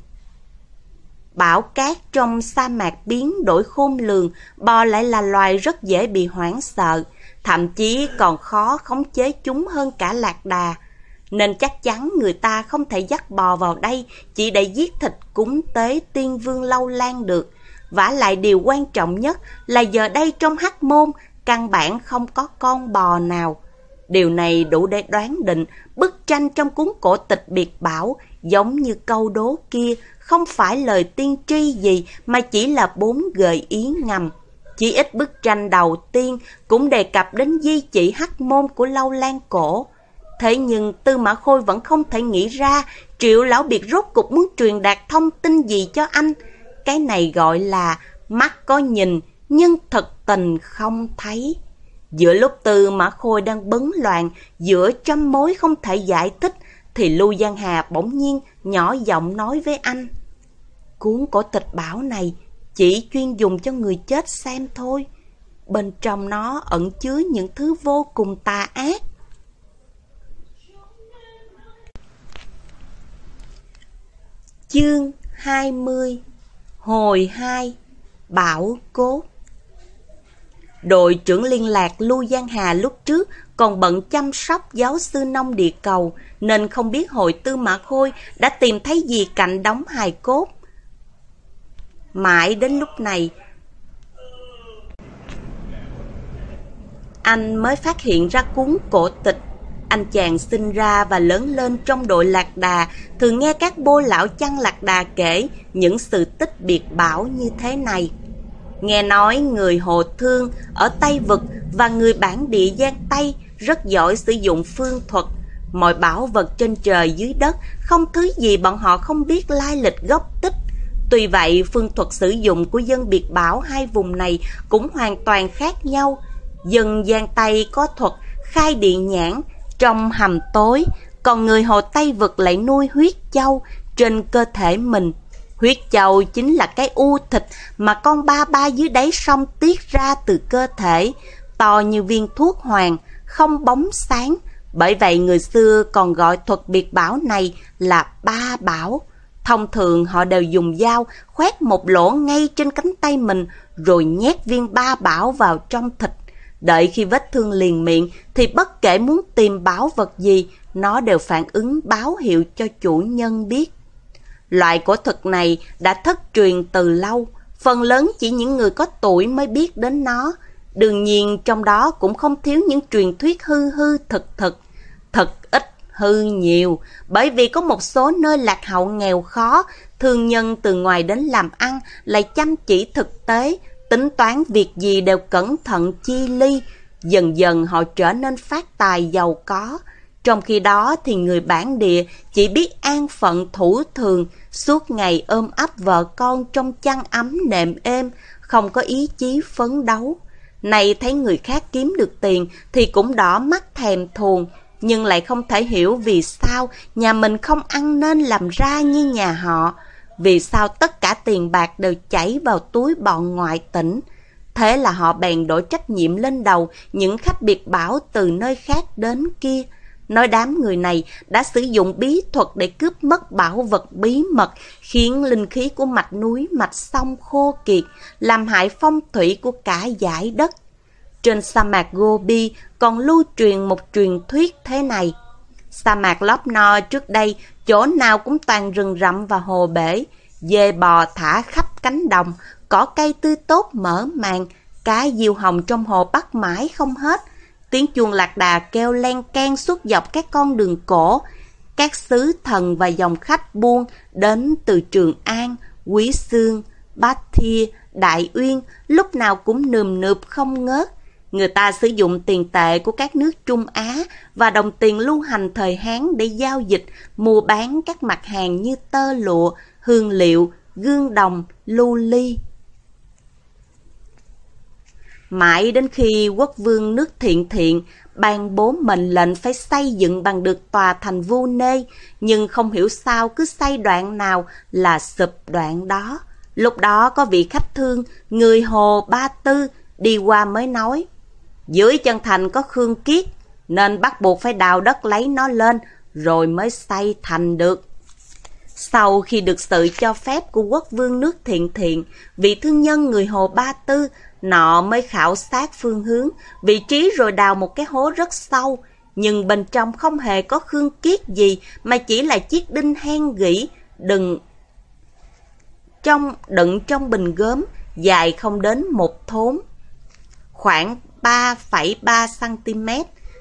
Bão cát trong sa mạc biến đổi khôn lường, bò lại là loài rất dễ bị hoảng sợ, thậm chí còn khó khống chế chúng hơn cả lạc đà. Nên chắc chắn người ta không thể dắt bò vào đây chỉ để giết thịt cúng tế tiên vương Lâu Lan được. Vả lại điều quan trọng nhất là giờ đây trong Hắc Môn căn bản không có con bò nào. Điều này đủ để đoán định bức tranh trong cuốn cổ tịch biệt bảo giống như câu đố kia, không phải lời tiên tri gì mà chỉ là bốn gợi ý ngầm. Chỉ ít bức tranh đầu tiên cũng đề cập đến di chỉ Hắc Môn của Lâu Lan cổ. Thế nhưng Tư Mã Khôi vẫn không thể nghĩ ra Triệu Lão Biệt rốt cục muốn truyền đạt thông tin gì cho anh. Cái này gọi là mắt có nhìn nhưng thực tình không thấy. Giữa lúc Tư Mã Khôi đang bấn loạn giữa trăm mối không thể giải thích, thì Lưu Giang Hà bỗng nhiên nhỏ giọng nói với anh: Cuốn cổ tịch bảo này chỉ chuyên dùng cho người chết xem thôi. Bên trong nó ẩn chứa những thứ vô cùng tà ác. Chương hai mươi. Hồi hai. Bảo cốt. Đội trưởng liên lạc Lưu Giang Hà lúc trước còn bận chăm sóc giáo sư nông địa cầu, nên không biết hội Tư Mã Khôi đã tìm thấy gì cạnh đống hài cốt. Mãi đến lúc này, anh mới phát hiện ra cuốn cổ tịch. Anh chàng sinh ra và lớn lên trong đội lạc đà, thường nghe các bô lão chăn lạc đà kể những sự tích biệt bảo như thế này. Nghe nói người Hồ Thương ở Tây Vực và người bản địa Giang Tây rất giỏi sử dụng phương thuật. Mọi bảo vật trên trời dưới đất, không thứ gì bọn họ không biết lai lịch gốc tích. Tuy vậy, phương thuật sử dụng của dân biệt bảo hai vùng này cũng hoàn toàn khác nhau. Dân Giang Tây có thuật khai điện nhãn trong hầm tối, còn người Hồ Tây Vực lại nuôi huyết châu trên cơ thể mình. Huyết châu chính là cái u thịt mà con ba ba dưới đáy sông tiết ra từ cơ thể, to như viên thuốc hoàng, không bóng sáng. Bởi vậy người xưa còn gọi thuật biệt bảo này là ba bảo. Thông thường họ đều dùng dao khoét một lỗ ngay trên cánh tay mình, rồi nhét viên ba bảo vào trong thịt. Đợi khi vết thương liền miệng thì bất kể muốn tìm bảo vật gì, nó đều phản ứng báo hiệu cho chủ nhân biết. Loại cổ thuật này đã thất truyền từ lâu, phần lớn chỉ những người có tuổi mới biết đến nó. Đương nhiên trong đó cũng không thiếu những truyền thuyết hư hư thực thực. Thật ít hư nhiều, bởi vì có một số nơi lạc hậu nghèo khó, thương nhân từ ngoài đến làm ăn lại chăm chỉ thực tế, tính toán việc gì đều cẩn thận chi ly. Dần dần họ trở nên phát tài giàu có. Trong khi đó thì người bản địa chỉ biết an phận thủ thường, suốt ngày ôm ấp vợ con trong chăn ấm nệm êm, không có ý chí phấn đấu. Này thấy người khác kiếm được tiền thì cũng đỏ mắt thèm thuồng, nhưng lại không thể hiểu vì sao nhà mình không ăn nên làm ra như nhà họ. Vì sao tất cả tiền bạc đều chảy vào túi bọn ngoại tỉnh. Thế là họ bèn đổ trách nhiệm lên đầu những khách biệt bảo từ nơi khác đến kia. Nói đám người này đã sử dụng bí thuật để cướp mất bảo vật bí mật, khiến linh khí của mạch núi, mạch sông khô kiệt, làm hại phong thủy của cả dải đất. Trên sa mạc Gobi còn lưu truyền một truyền thuyết thế này. Sa mạc Lopno trước đây, chỗ nào cũng toàn rừng rậm và hồ bể. Dê bò thả khắp cánh đồng, cỏ cây tươi tốt mở màn, cá diêu hồng trong hồ bắt mãi không hết. Tiếng chuông lạc đà kêu len keng suốt dọc các con đường cổ. Các sứ thần và dòng khách buôn đến từ Trường An, Quý Xương, Bát Thia, Đại Uyên lúc nào cũng nườm nượp không ngớt. Người ta sử dụng tiền tệ của các nước Trung Á và đồng tiền lưu hành thời Hán để giao dịch, mua bán các mặt hàng như tơ lụa, hương liệu, gương đồng, lưu ly. Mãi đến khi quốc vương nước Thiện Thiện ban bố mệnh lệnh phải xây dựng bằng được tòa thành Vu Nê, nhưng không hiểu sao cứ xây đoạn nào là sụp đoạn đó. Lúc đó có vị khách thương, người Hồ Ba Tư, đi qua mới nói: dưới chân thành có Khương Kiết, nên bắt buộc phải đào đất lấy nó lên, rồi mới xây thành được. Sau khi được sự cho phép của quốc vương nước Thiện Thiện, vị thương nhân người Hồ Ba Tư nọ mới khảo sát phương hướng, vị trí rồi đào một cái hố rất sâu. Nhưng bên trong không hề có Khương Kiết gì, mà chỉ là chiếc đinh hen gỉ đừng trong đựng trong bình gốm, dài không đến một thốn, khoảng ba phẩy ba xăng ti mét.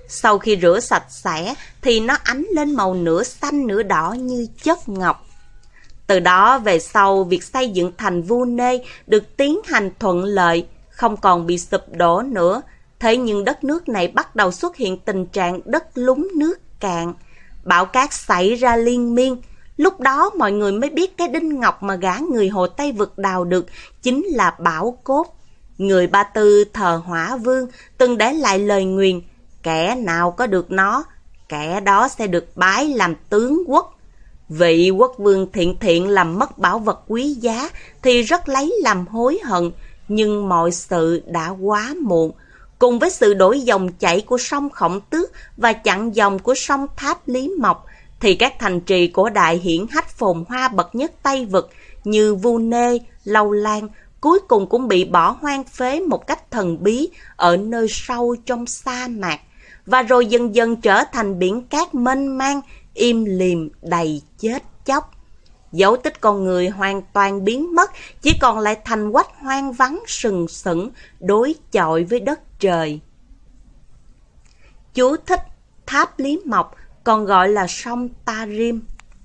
Sau khi rửa sạch sẽ thì nó ánh lên màu nửa xanh nửa đỏ như chất ngọc. Từ đó về sau, việc xây dựng thành Vu Nê được tiến hành thuận lợi, không còn bị sụp đổ nữa. Thế nhưng đất nước này bắt đầu xuất hiện tình trạng đất lún nước cạn. Bão cát xảy ra liên miên. Lúc đó mọi người mới biết cái đinh ngọc mà gã người Hồ Tây Vực đào được chính là bảo cốt. Người Ba Tư thờ Hỏa Vương từng để lại lời nguyền: kẻ nào có được nó, kẻ đó sẽ được bái làm tướng quốc. Vị quốc vương thiện thiện làm mất bảo vật quý giá thì rất lấy làm hối hận, nhưng mọi sự đã quá muộn. Cùng với sự đổi dòng chảy của sông Khổng Tước và chặn dòng của sông Tháp Lý Mộc, thì các thành trì cổ đại hiển hách phồn hoa bậc nhất Tây Vực như Vu Nê, Lâu Lan cuối cùng cũng bị bỏ hoang phế một cách thần bí ở nơi sâu trong sa mạc, và rồi dần dần trở thành biển cát mênh mang, im lìm đầy chết chóc. Dấu tích con người hoàn toàn biến mất, chỉ còn lại thành quách hoang vắng sừng sững đối chọi với đất trời. Chú thích: Tháp Lý Mộc còn gọi là sông Tarim.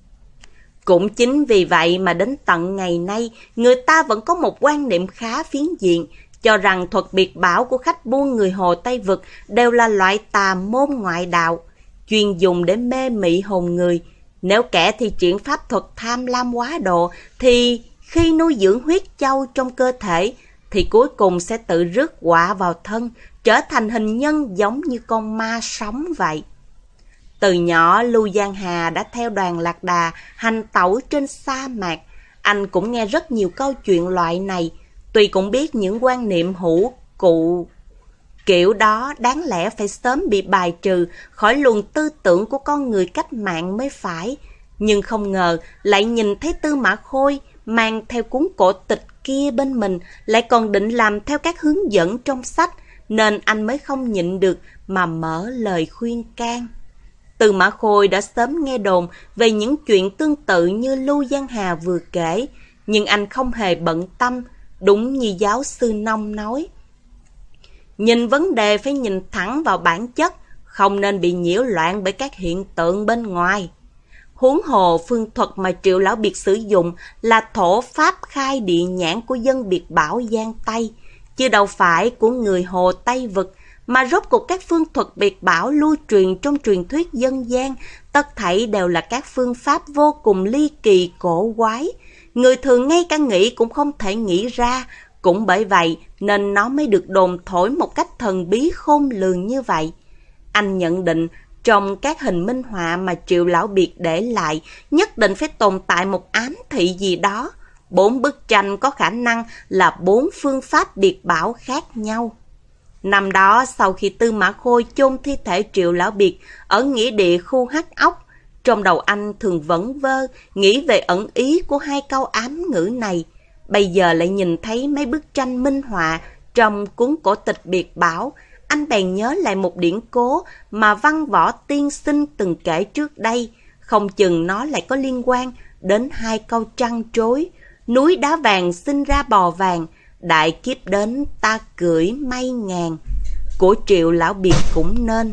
Cũng chính vì vậy mà đến tận ngày nay, người ta vẫn có một quan niệm khá phiến diện, cho rằng thuật biệt bảo của khách buôn người Hồ Tây Vực đều là loại tà môn ngoại đạo, chuyên dùng để mê mị hồn người. Nếu kẻ thi triển pháp thuật tham lam quá độ, thì khi nuôi dưỡng huyết châu trong cơ thể, thì cuối cùng sẽ tự rước họa vào thân, trở thành hình nhân giống như con ma sống vậy. Từ nhỏ, Lưu Giang Hà đã theo đoàn Lạc Đà hành tẩu trên sa mạc. Anh cũng nghe rất nhiều câu chuyện loại này, tuy cũng biết những quan niệm hữu cụ kiểu đó đáng lẽ phải sớm bị bài trừ khỏi luồng tư tưởng của con người cách mạng mới phải. Nhưng không ngờ lại nhìn thấy Tư Mã Khôi mang theo cuốn cổ tịch kia bên mình, lại còn định làm theo các hướng dẫn trong sách, nên anh mới không nhịn được mà mở lời khuyên can. Tư Mã Khôi đã sớm nghe đồn về những chuyện tương tự như Lưu Giang Hà vừa kể, nhưng anh không hề bận tâm, đúng như giáo sư Nông nói. Nhìn vấn đề phải nhìn thẳng vào bản chất, không nên bị nhiễu loạn bởi các hiện tượng bên ngoài. Huống hồ phương thuật mà Triệu Lão Biệt sử dụng là thổ pháp khai địa nhãn của dân Biệt Bảo Giang Tây, chứ đâu phải của người Hồ Tây Vực, mà rốt cuộc các phương thuật biệt bảo lưu truyền trong truyền thuyết dân gian, tất thảy đều là các phương pháp vô cùng ly kỳ cổ quái. Người thường ngay cả nghĩ cũng không thể nghĩ ra, cũng bởi vậy nên nó mới được đồn thổi một cách thần bí khôn lường như vậy. Anh nhận định trong các hình minh họa mà Triệu Lão Biệt để lại nhất định phải tồn tại một ám thị gì đó. Bốn bức tranh có khả năng là bốn phương pháp biệt bảo khác nhau. Năm đó, sau khi Tư Mã Khôi chôn thi thể Triệu Lão Biệt ở nghĩa địa khu Hắc Ốc, trong đầu anh thường vẩn vơ nghĩ về ẩn ý của hai câu ám ngữ này. Bây giờ lại nhìn thấy mấy bức tranh minh họa trong cuốn cổ tịch biệt bảo, anh bèn nhớ lại một điển cố mà Văn Võ Tiên Sinh từng kể trước đây. Không chừng nó lại có liên quan đến hai câu trăn trối: núi đá vàng sinh ra bò vàng, đại kiếp đến ta cưỡi mây ngàn, của Triệu Lão Biệt cũng nên.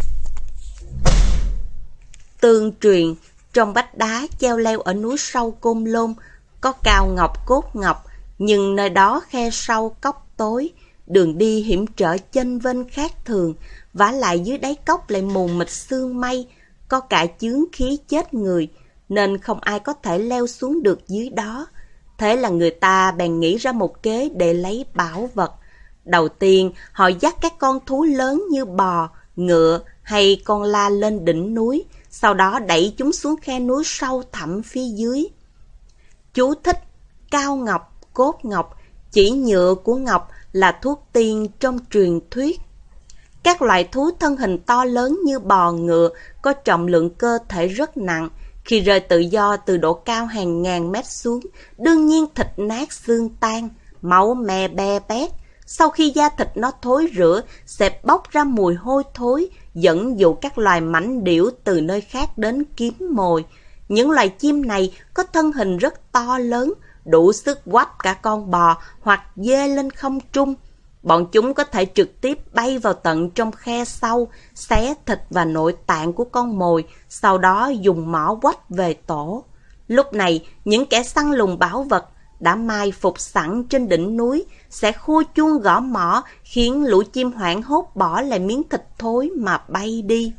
Tương truyền, trong vách đá treo leo ở núi sâu Côn Lôn, có cao ngọc cốt ngọc, nhưng nơi đó khe sâu cốc tối, đường đi hiểm trở chênh vênh khác thường, vả lại dưới đáy cốc lại mù mịt sương mây, có cả chướng khí chết người, nên không ai có thể leo xuống được dưới đó. Thế là người ta bèn nghĩ ra một kế để lấy bảo vật. Đầu tiên, họ dắt các con thú lớn như bò, ngựa hay con la lên đỉnh núi, sau đó đẩy chúng xuống khe núi sâu thẳm phía dưới. Chú thích: cao ngọc, cốt ngọc, chỉ nhựa của ngọc là thuốc tiên trong truyền thuyết. Các loại thú thân hình to lớn như bò, ngựa có trọng lượng cơ thể rất nặng. Khi rơi tự do từ độ cao hàng ngàn mét xuống, đương nhiên thịt nát xương tan, máu me be bét. Sau khi da thịt nó thối rữa, sẽ bốc ra mùi hôi thối, dẫn dụ các loài mảnh điểu từ nơi khác đến kiếm mồi. Những loài chim này có thân hình rất to lớn, đủ sức quắp cả con bò hoặc dê lên không trung. Bọn chúng có thể trực tiếp bay vào tận trong khe sâu, xé thịt và nội tạng của con mồi, sau đó dùng mỏ quách về tổ. Lúc này, những kẻ săn lùng bảo vật đã mai phục sẵn trên đỉnh núi, sẽ khua chuông gõ mỏ, khiến lũ chim hoảng hốt bỏ lại miếng thịt thối mà bay đi.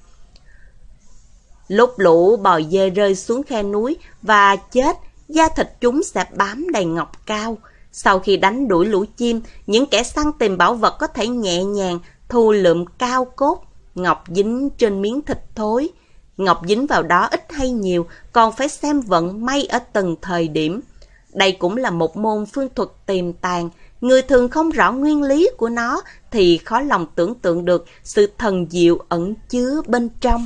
Lúc lũ bò dê rơi xuống khe núi và chết, da thịt chúng sẽ bám đầy ngọc cao. Sau khi đánh đuổi lũ chim, những kẻ săn tìm bảo vật có thể nhẹ nhàng thu lượm cao cốt, ngọc dính trên miếng thịt thối. Ngọc dính vào đó ít hay nhiều, còn phải xem vận may ở từng thời điểm. Đây cũng là một môn phương thuật tiềm tàng. Người thường không rõ nguyên lý của nó thì khó lòng tưởng tượng được sự thần diệu ẩn chứa bên trong.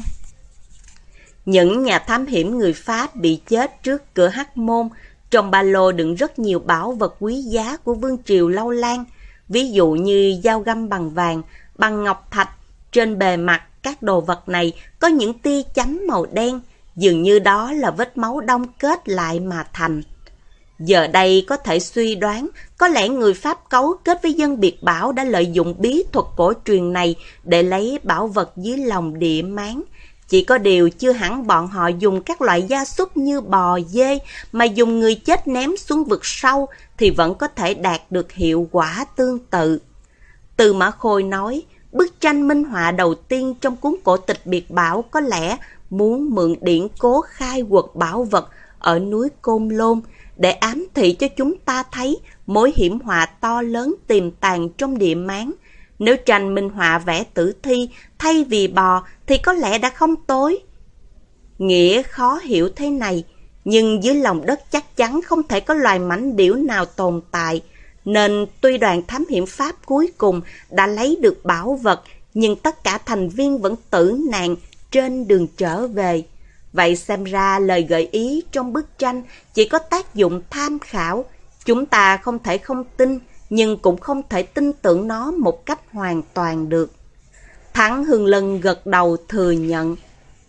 Những nhà thám hiểm người Pháp bị chết trước cửa Hắc Môn. Trong ba lô đựng rất nhiều bảo vật quý giá của vương triều Lâu Lan, ví dụ như dao găm bằng vàng, bằng ngọc thạch. Trên bề mặt các đồ vật này có những tia chấm màu đen, dường như đó là vết máu đông kết lại mà thành. Giờ đây có thể suy đoán, có lẽ người Pháp cấu kết với dân Biệt Bảo đã lợi dụng bí thuật cổ truyền này để lấy bảo vật dưới lòng địa máng. Chỉ có điều chưa hẳn bọn họ dùng các loại gia súc như bò, dê, mà dùng người chết ném xuống vực sâu thì vẫn có thể đạt được hiệu quả tương tự. Từ Mã Khôi nói, bức tranh minh họa đầu tiên trong cuốn cổ tịch Biệt Bảo có lẽ muốn mượn điển cố khai quật bảo vật ở núi Côn Lôn để ám thị cho chúng ta thấy mối hiểm họa to lớn tiềm tàng trong địa máng. Nếu tranh minh họa vẽ tử thi thay vì bò thì có lẽ đã không tối. Nghĩa khó hiểu thế này, nhưng dưới lòng đất chắc chắn không thể có loài mảnh điểu nào tồn tại. Nên tuy đoàn thám hiểm Pháp cuối cùng đã lấy được bảo vật, nhưng tất cả thành viên vẫn tử nạn trên đường trở về. Vậy xem ra lời gợi ý trong bức tranh chỉ có tác dụng tham khảo. Chúng ta không thể không tin, nhưng cũng không thể tin tưởng nó một cách hoàn toàn được. Thắng Hương Lân gật đầu thừa nhận.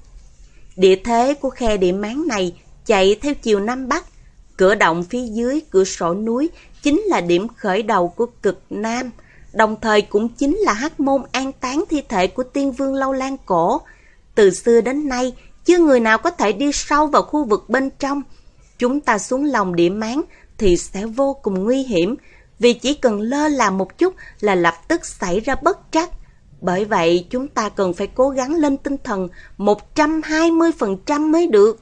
Địa thế của khe địa máng này chạy theo chiều Nam Bắc. Cửa động phía dưới cửa sổ núi chính là điểm khởi đầu của cực Nam, đồng thời cũng chính là Hắc Môn an táng thi thể của tiên vương Lâu Lan cổ. Từ xưa đến nay, chưa người nào có thể đi sâu vào khu vực bên trong. Chúng ta xuống lòng địa máng thì sẽ vô cùng nguy hiểm, vì chỉ cần lơ là một chút là lập tức xảy ra bất trắc. Bởi vậy chúng ta cần phải cố gắng lên tinh thần một trăm hai mươi phần trăm mới được.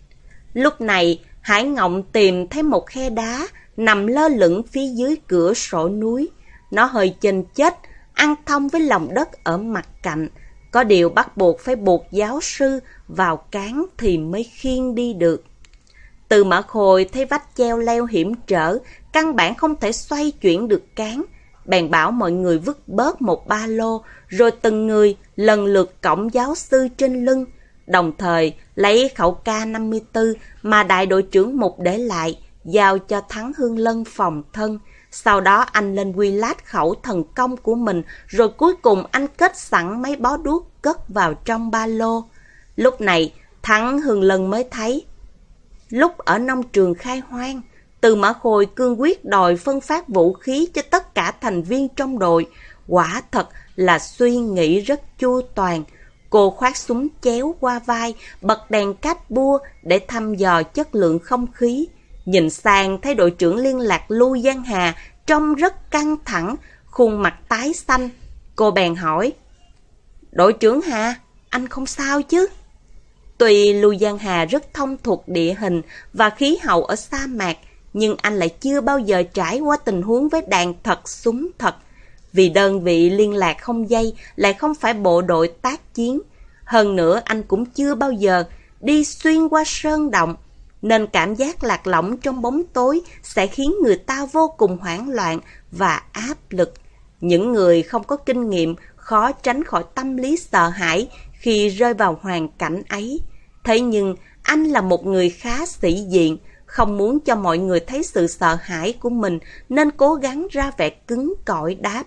Lúc này, Hải Ngộng tìm thấy một khe đá nằm lơ lửng phía dưới cửa sổ núi. Nó hơi chênh chếch, ăn thông với lòng đất ở mặt cạnh. Có điều bắt buộc phải buộc giáo sư vào cán thì mới khiêng đi được. Từ Mã Khôi thấy vách treo leo hiểm trở, căn bản không thể xoay chuyển được cán. Bèn bảo mọi người vứt bớt một ba lô, rồi từng người lần lượt cõng giáo sư trên lưng. Đồng thời lấy khẩu K năm mươi tư mà đại đội trưởng Mục để lại, giao cho Thắng Hương Lân phòng thân. Sau đó anh lên quy lát khẩu thần công của mình, rồi cuối cùng anh kết sẵn mấy bó đuốc cất vào trong ba lô. Lúc này, Thắng Hương Lân mới thấy. Lúc ở nông trường khai hoang, Từ Mã Khôi cương quyết đòi phân phát vũ khí cho tất cả thành viên trong đội. Quả thật là suy nghĩ rất chu toàn. Cô khoác súng chéo qua vai, bật đèn cát bua để thăm dò chất lượng không khí. Nhìn sang thấy đội trưởng liên lạc Lưu Giang Hà trông rất căng thẳng, khuôn mặt tái xanh. Cô bèn hỏi, đội trưởng Hà, anh không sao chứ? Tuy Lưu Giang Hà rất thông thuộc địa hình và khí hậu ở sa mạc, nhưng anh lại chưa bao giờ trải qua tình huống với đạn thật súng thật. Vì đơn vị liên lạc không dây lại không phải bộ đội tác chiến. Hơn nữa anh cũng chưa bao giờ đi xuyên qua sơn động, nên cảm giác lạc lõng trong bóng tối sẽ khiến người ta vô cùng hoảng loạn và áp lực. Những người không có kinh nghiệm khó tránh khỏi tâm lý sợ hãi khi rơi vào hoàn cảnh ấy. Thế nhưng anh là một người khá sĩ diện, không muốn cho mọi người thấy sự sợ hãi của mình nên cố gắng ra vẻ cứng cỏi đáp.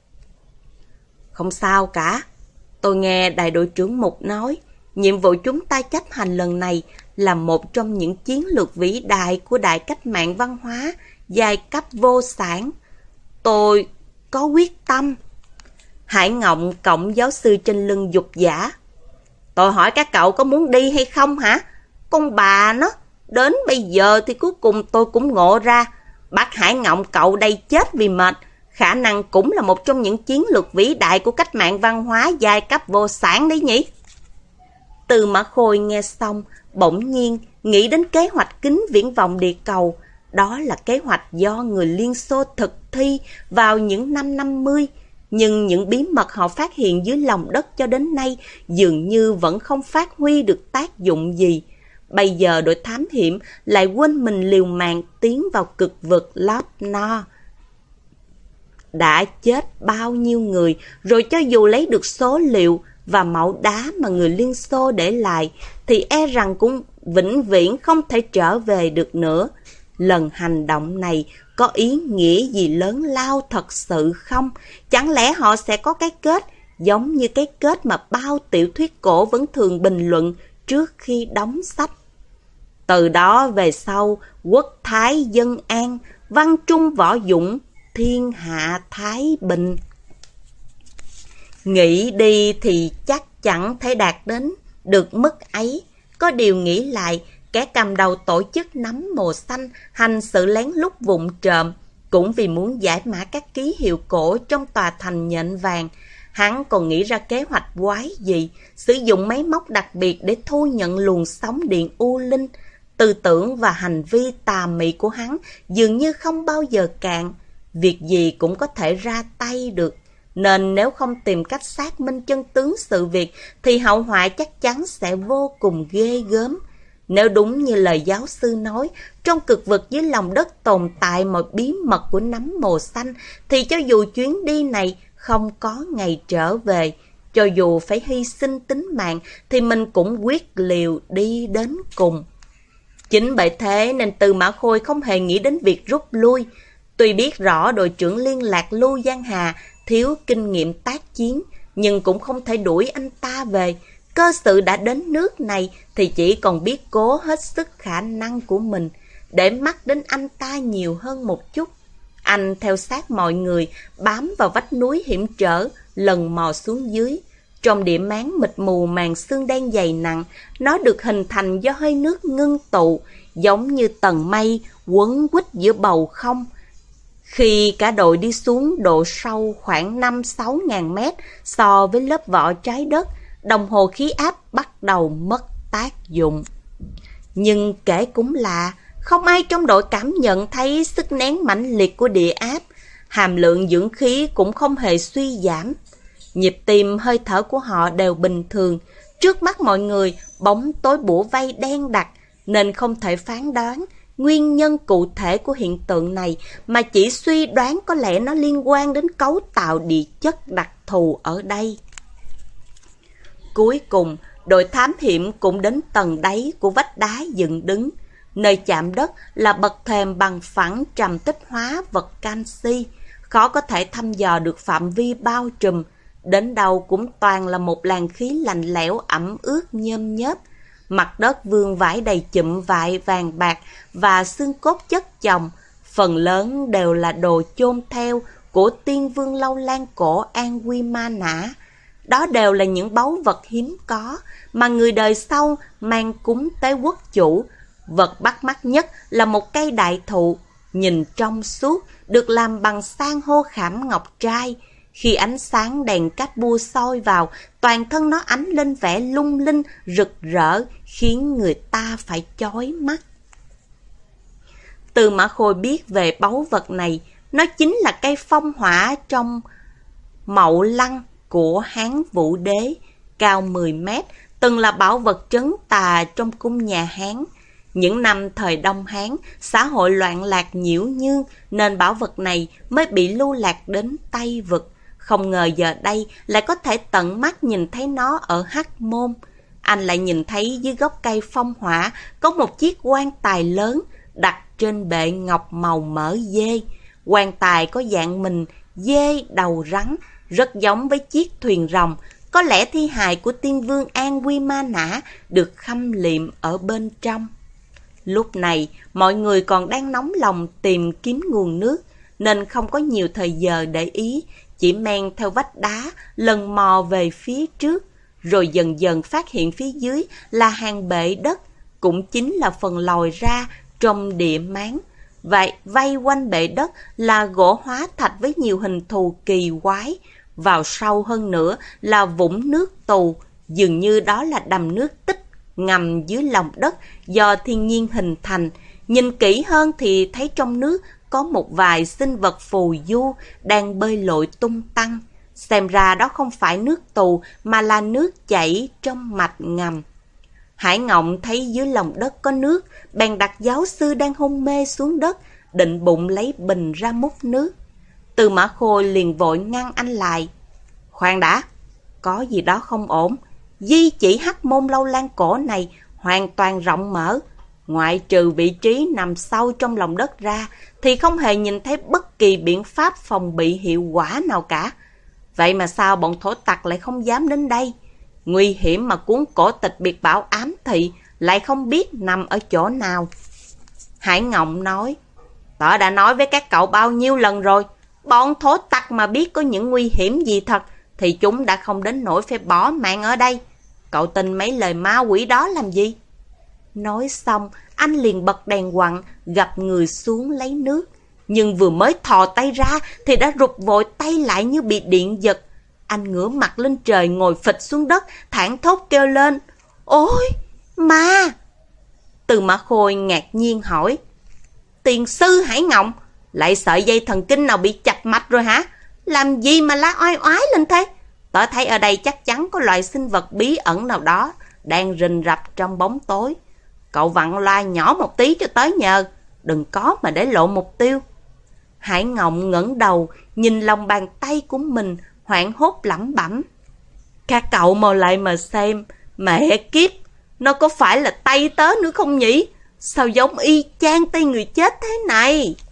Không sao cả. Tôi nghe đại đội trưởng Mục nói, nhiệm vụ chúng ta chấp hành lần này là một trong những chiến lược vĩ đại của đại cách mạng văn hóa, giai cấp vô sản. Tôi, có quyết tâm. Hải Ngộng cõng giáo sư trên lưng giục giả. Tôi hỏi các cậu có muốn đi hay không hả? Con bà nó, đến bây giờ thì cuối cùng tôi cũng ngộ ra, bác Hải Ngộng cậu đây chết vì mệt, khả năng cũng là một trong những chiến lược vĩ đại của cách mạng văn hóa giai cấp vô sản đấy nhỉ? Từ Mã Khôi nghe xong, bỗng nhiên nghĩ đến kế hoạch kính viễn vọng địa cầu. Đó là kế hoạch do người Liên Xô thực thi vào những năm năm mươi. Nhưng những bí mật họ phát hiện dưới lòng đất cho đến nay dường như vẫn không phát huy được tác dụng gì. Bây giờ đội thám hiểm lại quên mình liều mạng tiến vào cực vực Lobno. Đã chết bao nhiêu người, rồi cho dù lấy được số liệu và mẫu đá mà người Liên Xô để lại, thì e rằng cũng vĩnh viễn không thể trở về được nữa. Lần hành động này có ý nghĩa gì lớn lao thật sự không? Chẳng lẽ họ sẽ có cái kết giống như cái kết mà bao tiểu thuyết cổ vẫn thường bình luận trước khi đóng sách? Từ đó về sau, quốc thái dân an, văn trung võ dũng, thiên hạ thái bình. Nghĩ đi thì chắc chẳng thể đạt đến được mức ấy. Có điều nghĩ lại, kẻ cầm đầu tổ chức nắm mồ xanh hành sự lén lút vụng trộm, cũng vì muốn giải mã các ký hiệu cổ trong tòa thành nhện vàng. Hắn còn nghĩ ra kế hoạch quái gì, sử dụng máy móc đặc biệt để thu nhận luồng sóng điện u linh. Tư tưởng và hành vi tà mị của hắn dường như không bao giờ cạn, việc gì cũng có thể ra tay được. Nên nếu không tìm cách xác minh chân tướng sự việc thì hậu họa chắc chắn sẽ vô cùng ghê gớm. Nếu đúng như lời giáo sư nói, trong cực vực dưới lòng đất tồn tại một bí mật của nấm mồ xanh, thì cho dù chuyến đi này không có ngày trở về, cho dù phải hy sinh tính mạng, thì mình cũng quyết liều đi đến cùng. Chính bởi thế nên Từ Mã Khôi không hề nghĩ đến việc rút lui. Tuy biết rõ đội trưởng liên lạc Lưu Giang Hà thiếu kinh nghiệm tác chiến, nhưng cũng không thể đuổi anh ta về. Cơ sự đã đến nước này thì chỉ còn biết cố hết sức khả năng của mình để mắt đến anh ta nhiều hơn một chút. Anh theo sát mọi người, bám vào vách núi hiểm trở, lần mò xuống dưới. Trong địa máng mịt mù màn sương đen dày nặng, nó được hình thành do hơi nước ngưng tụ, giống như tầng mây quấn quýt giữa bầu không. Khi cả đội đi xuống độ sâu khoảng năm sáu ngàn mét so với lớp vỏ trái đất, đồng hồ khí áp bắt đầu mất tác dụng. Nhưng kể cũng lạ, không ai trong đội cảm nhận thấy sức nén mãnh liệt của địa áp, hàm lượng dưỡng khí cũng không hề suy giảm. Nhịp tim, hơi thở của họ đều bình thường. Trước mắt mọi người, bóng tối bủa vây đen đặc, nên không thể phán đoán nguyên nhân cụ thể của hiện tượng này, mà chỉ suy đoán có lẽ nó liên quan đến cấu tạo địa chất đặc thù ở đây. Cuối cùng, đội thám hiểm cũng đến tầng đáy của vách đá dựng đứng. Nơi chạm đất là bậc thềm bằng phẳng trầm tích hóa vật canxi, khó có thể thăm dò được phạm vi bao trùm. Đến đâu cũng toàn là một làn khí lạnh lẽo ẩm ướt nhơm nhớp. Mặt đất vương vãi đầy chụm vại vàng bạc và xương cốt chất chồng, phần lớn đều là đồ chôn theo của tiên vương Lâu Lan cổ An Quy Ma Nã. Đó đều là những báu vật hiếm có mà người đời sau mang cúng tế quốc chủ. Vật bắt mắt nhất là một cây đại thụ, nhìn trong suốt, được làm bằng san hô khảm ngọc trai. Khi ánh sáng đèn cách bua soi vào, toàn thân nó ánh lên vẻ lung linh, rực rỡ, khiến người ta phải chói mắt. Từ Mã Khôi biết về báu vật này, nó chính là cây phong hỏa trong Mậu Lăng của Hán Vũ Đế, cao mười mét, từng là bảo vật trấn tà trong cung nhà Hán. Những năm thời Đông Hán, xã hội loạn lạc nhiễu nhương, nên bảo vật này mới bị lưu lạc đến Tây Vực. Không ngờ giờ đây lại có thể tận mắt nhìn thấy nó ở Hắc Môn. Anh lại nhìn thấy dưới gốc cây phong hỏa có một chiếc quan tài lớn đặt trên bệ ngọc màu mỡ dê. Quan tài có dạng mình dê đầu rắn, rất giống với chiếc thuyền rồng. Có lẽ thi hài của tiên vương An Quy Ma Nã được khâm liệm ở bên trong. Lúc này, mọi người còn đang nóng lòng tìm kiếm nguồn nước. nên không có nhiều thời giờ để ý, chỉ men theo vách đá, lần mò về phía trước, rồi dần dần phát hiện phía dưới là hang bệ đất, cũng chính là phần lòi ra trong địa máng. Vậy vây quanh bệ đất là gỗ hóa thạch với nhiều hình thù kỳ quái, vào sâu hơn nữa là vũng nước tù, dường như đó là đầm nước tích ngầm dưới lòng đất do thiên nhiên hình thành. Nhìn kỹ hơn thì thấy trong nước có một vài sinh vật phù du đang bơi lội tung tăng. Xem ra đó không phải nước tù mà là nước chảy trong mạch ngầm. Hải Ngộng thấy dưới lòng đất có nước, bèn đặt giáo sư đang hôn mê xuống đất, định bụng lấy bình ra múc nước. Tư Mã Khôi liền vội ngăn anh lại. Khoan đã, có gì đó không ổn. Di chỉ Hắc Môn Lâu Lan cổ này hoàn toàn rộng mở, ngoại trừ vị trí nằm sâu trong lòng đất ra thì không hề nhìn thấy bất kỳ biện pháp phòng bị hiệu quả nào cả. Vậy mà sao bọn thổ tặc lại không dám đến đây? Nguy hiểm mà cuốn cổ tịch biệt bảo ám thị lại không biết nằm ở chỗ nào. Hải Ngộng nói, tớ đã nói với các cậu bao nhiêu lần rồi, bọn thổ tặc mà biết có những nguy hiểm gì thật thì chúng đã không đến nỗi phải bỏ mạng ở đây. Cậu tin mấy lời ma quỷ đó làm gì? Nói xong, anh liền bật đèn quặng, gập người xuống lấy nước. Nhưng vừa mới thò tay ra thì đã rụt vội tay lại như bị điện giật. Anh ngửa mặt lên trời ngồi phịch xuống đất, thảng thốt kêu lên, ôi, ma! Tư Mã Khôi ngạc nhiên hỏi, tiền sư Hải Ngộng, lại sợi dây thần kinh nào bị chặt mạch rồi hả? Làm gì mà la oai oái lên thế? Tớ thấy ở đây chắc chắn có loại sinh vật bí ẩn nào đó đang rình rập trong bóng tối. Cậu vặn loa nhỏ một tí cho tớ nhờ, đừng có mà để lộ mục tiêu. Hải Ngộng ngẩng đầu, nhìn lòng bàn tay của mình, hoảng hốt lẩm bẩm. Các cậu mau lại mà xem, mẹ kiếp, nó có phải là tay tớ nữa không nhỉ? Sao giống y chang tay người chết thế này?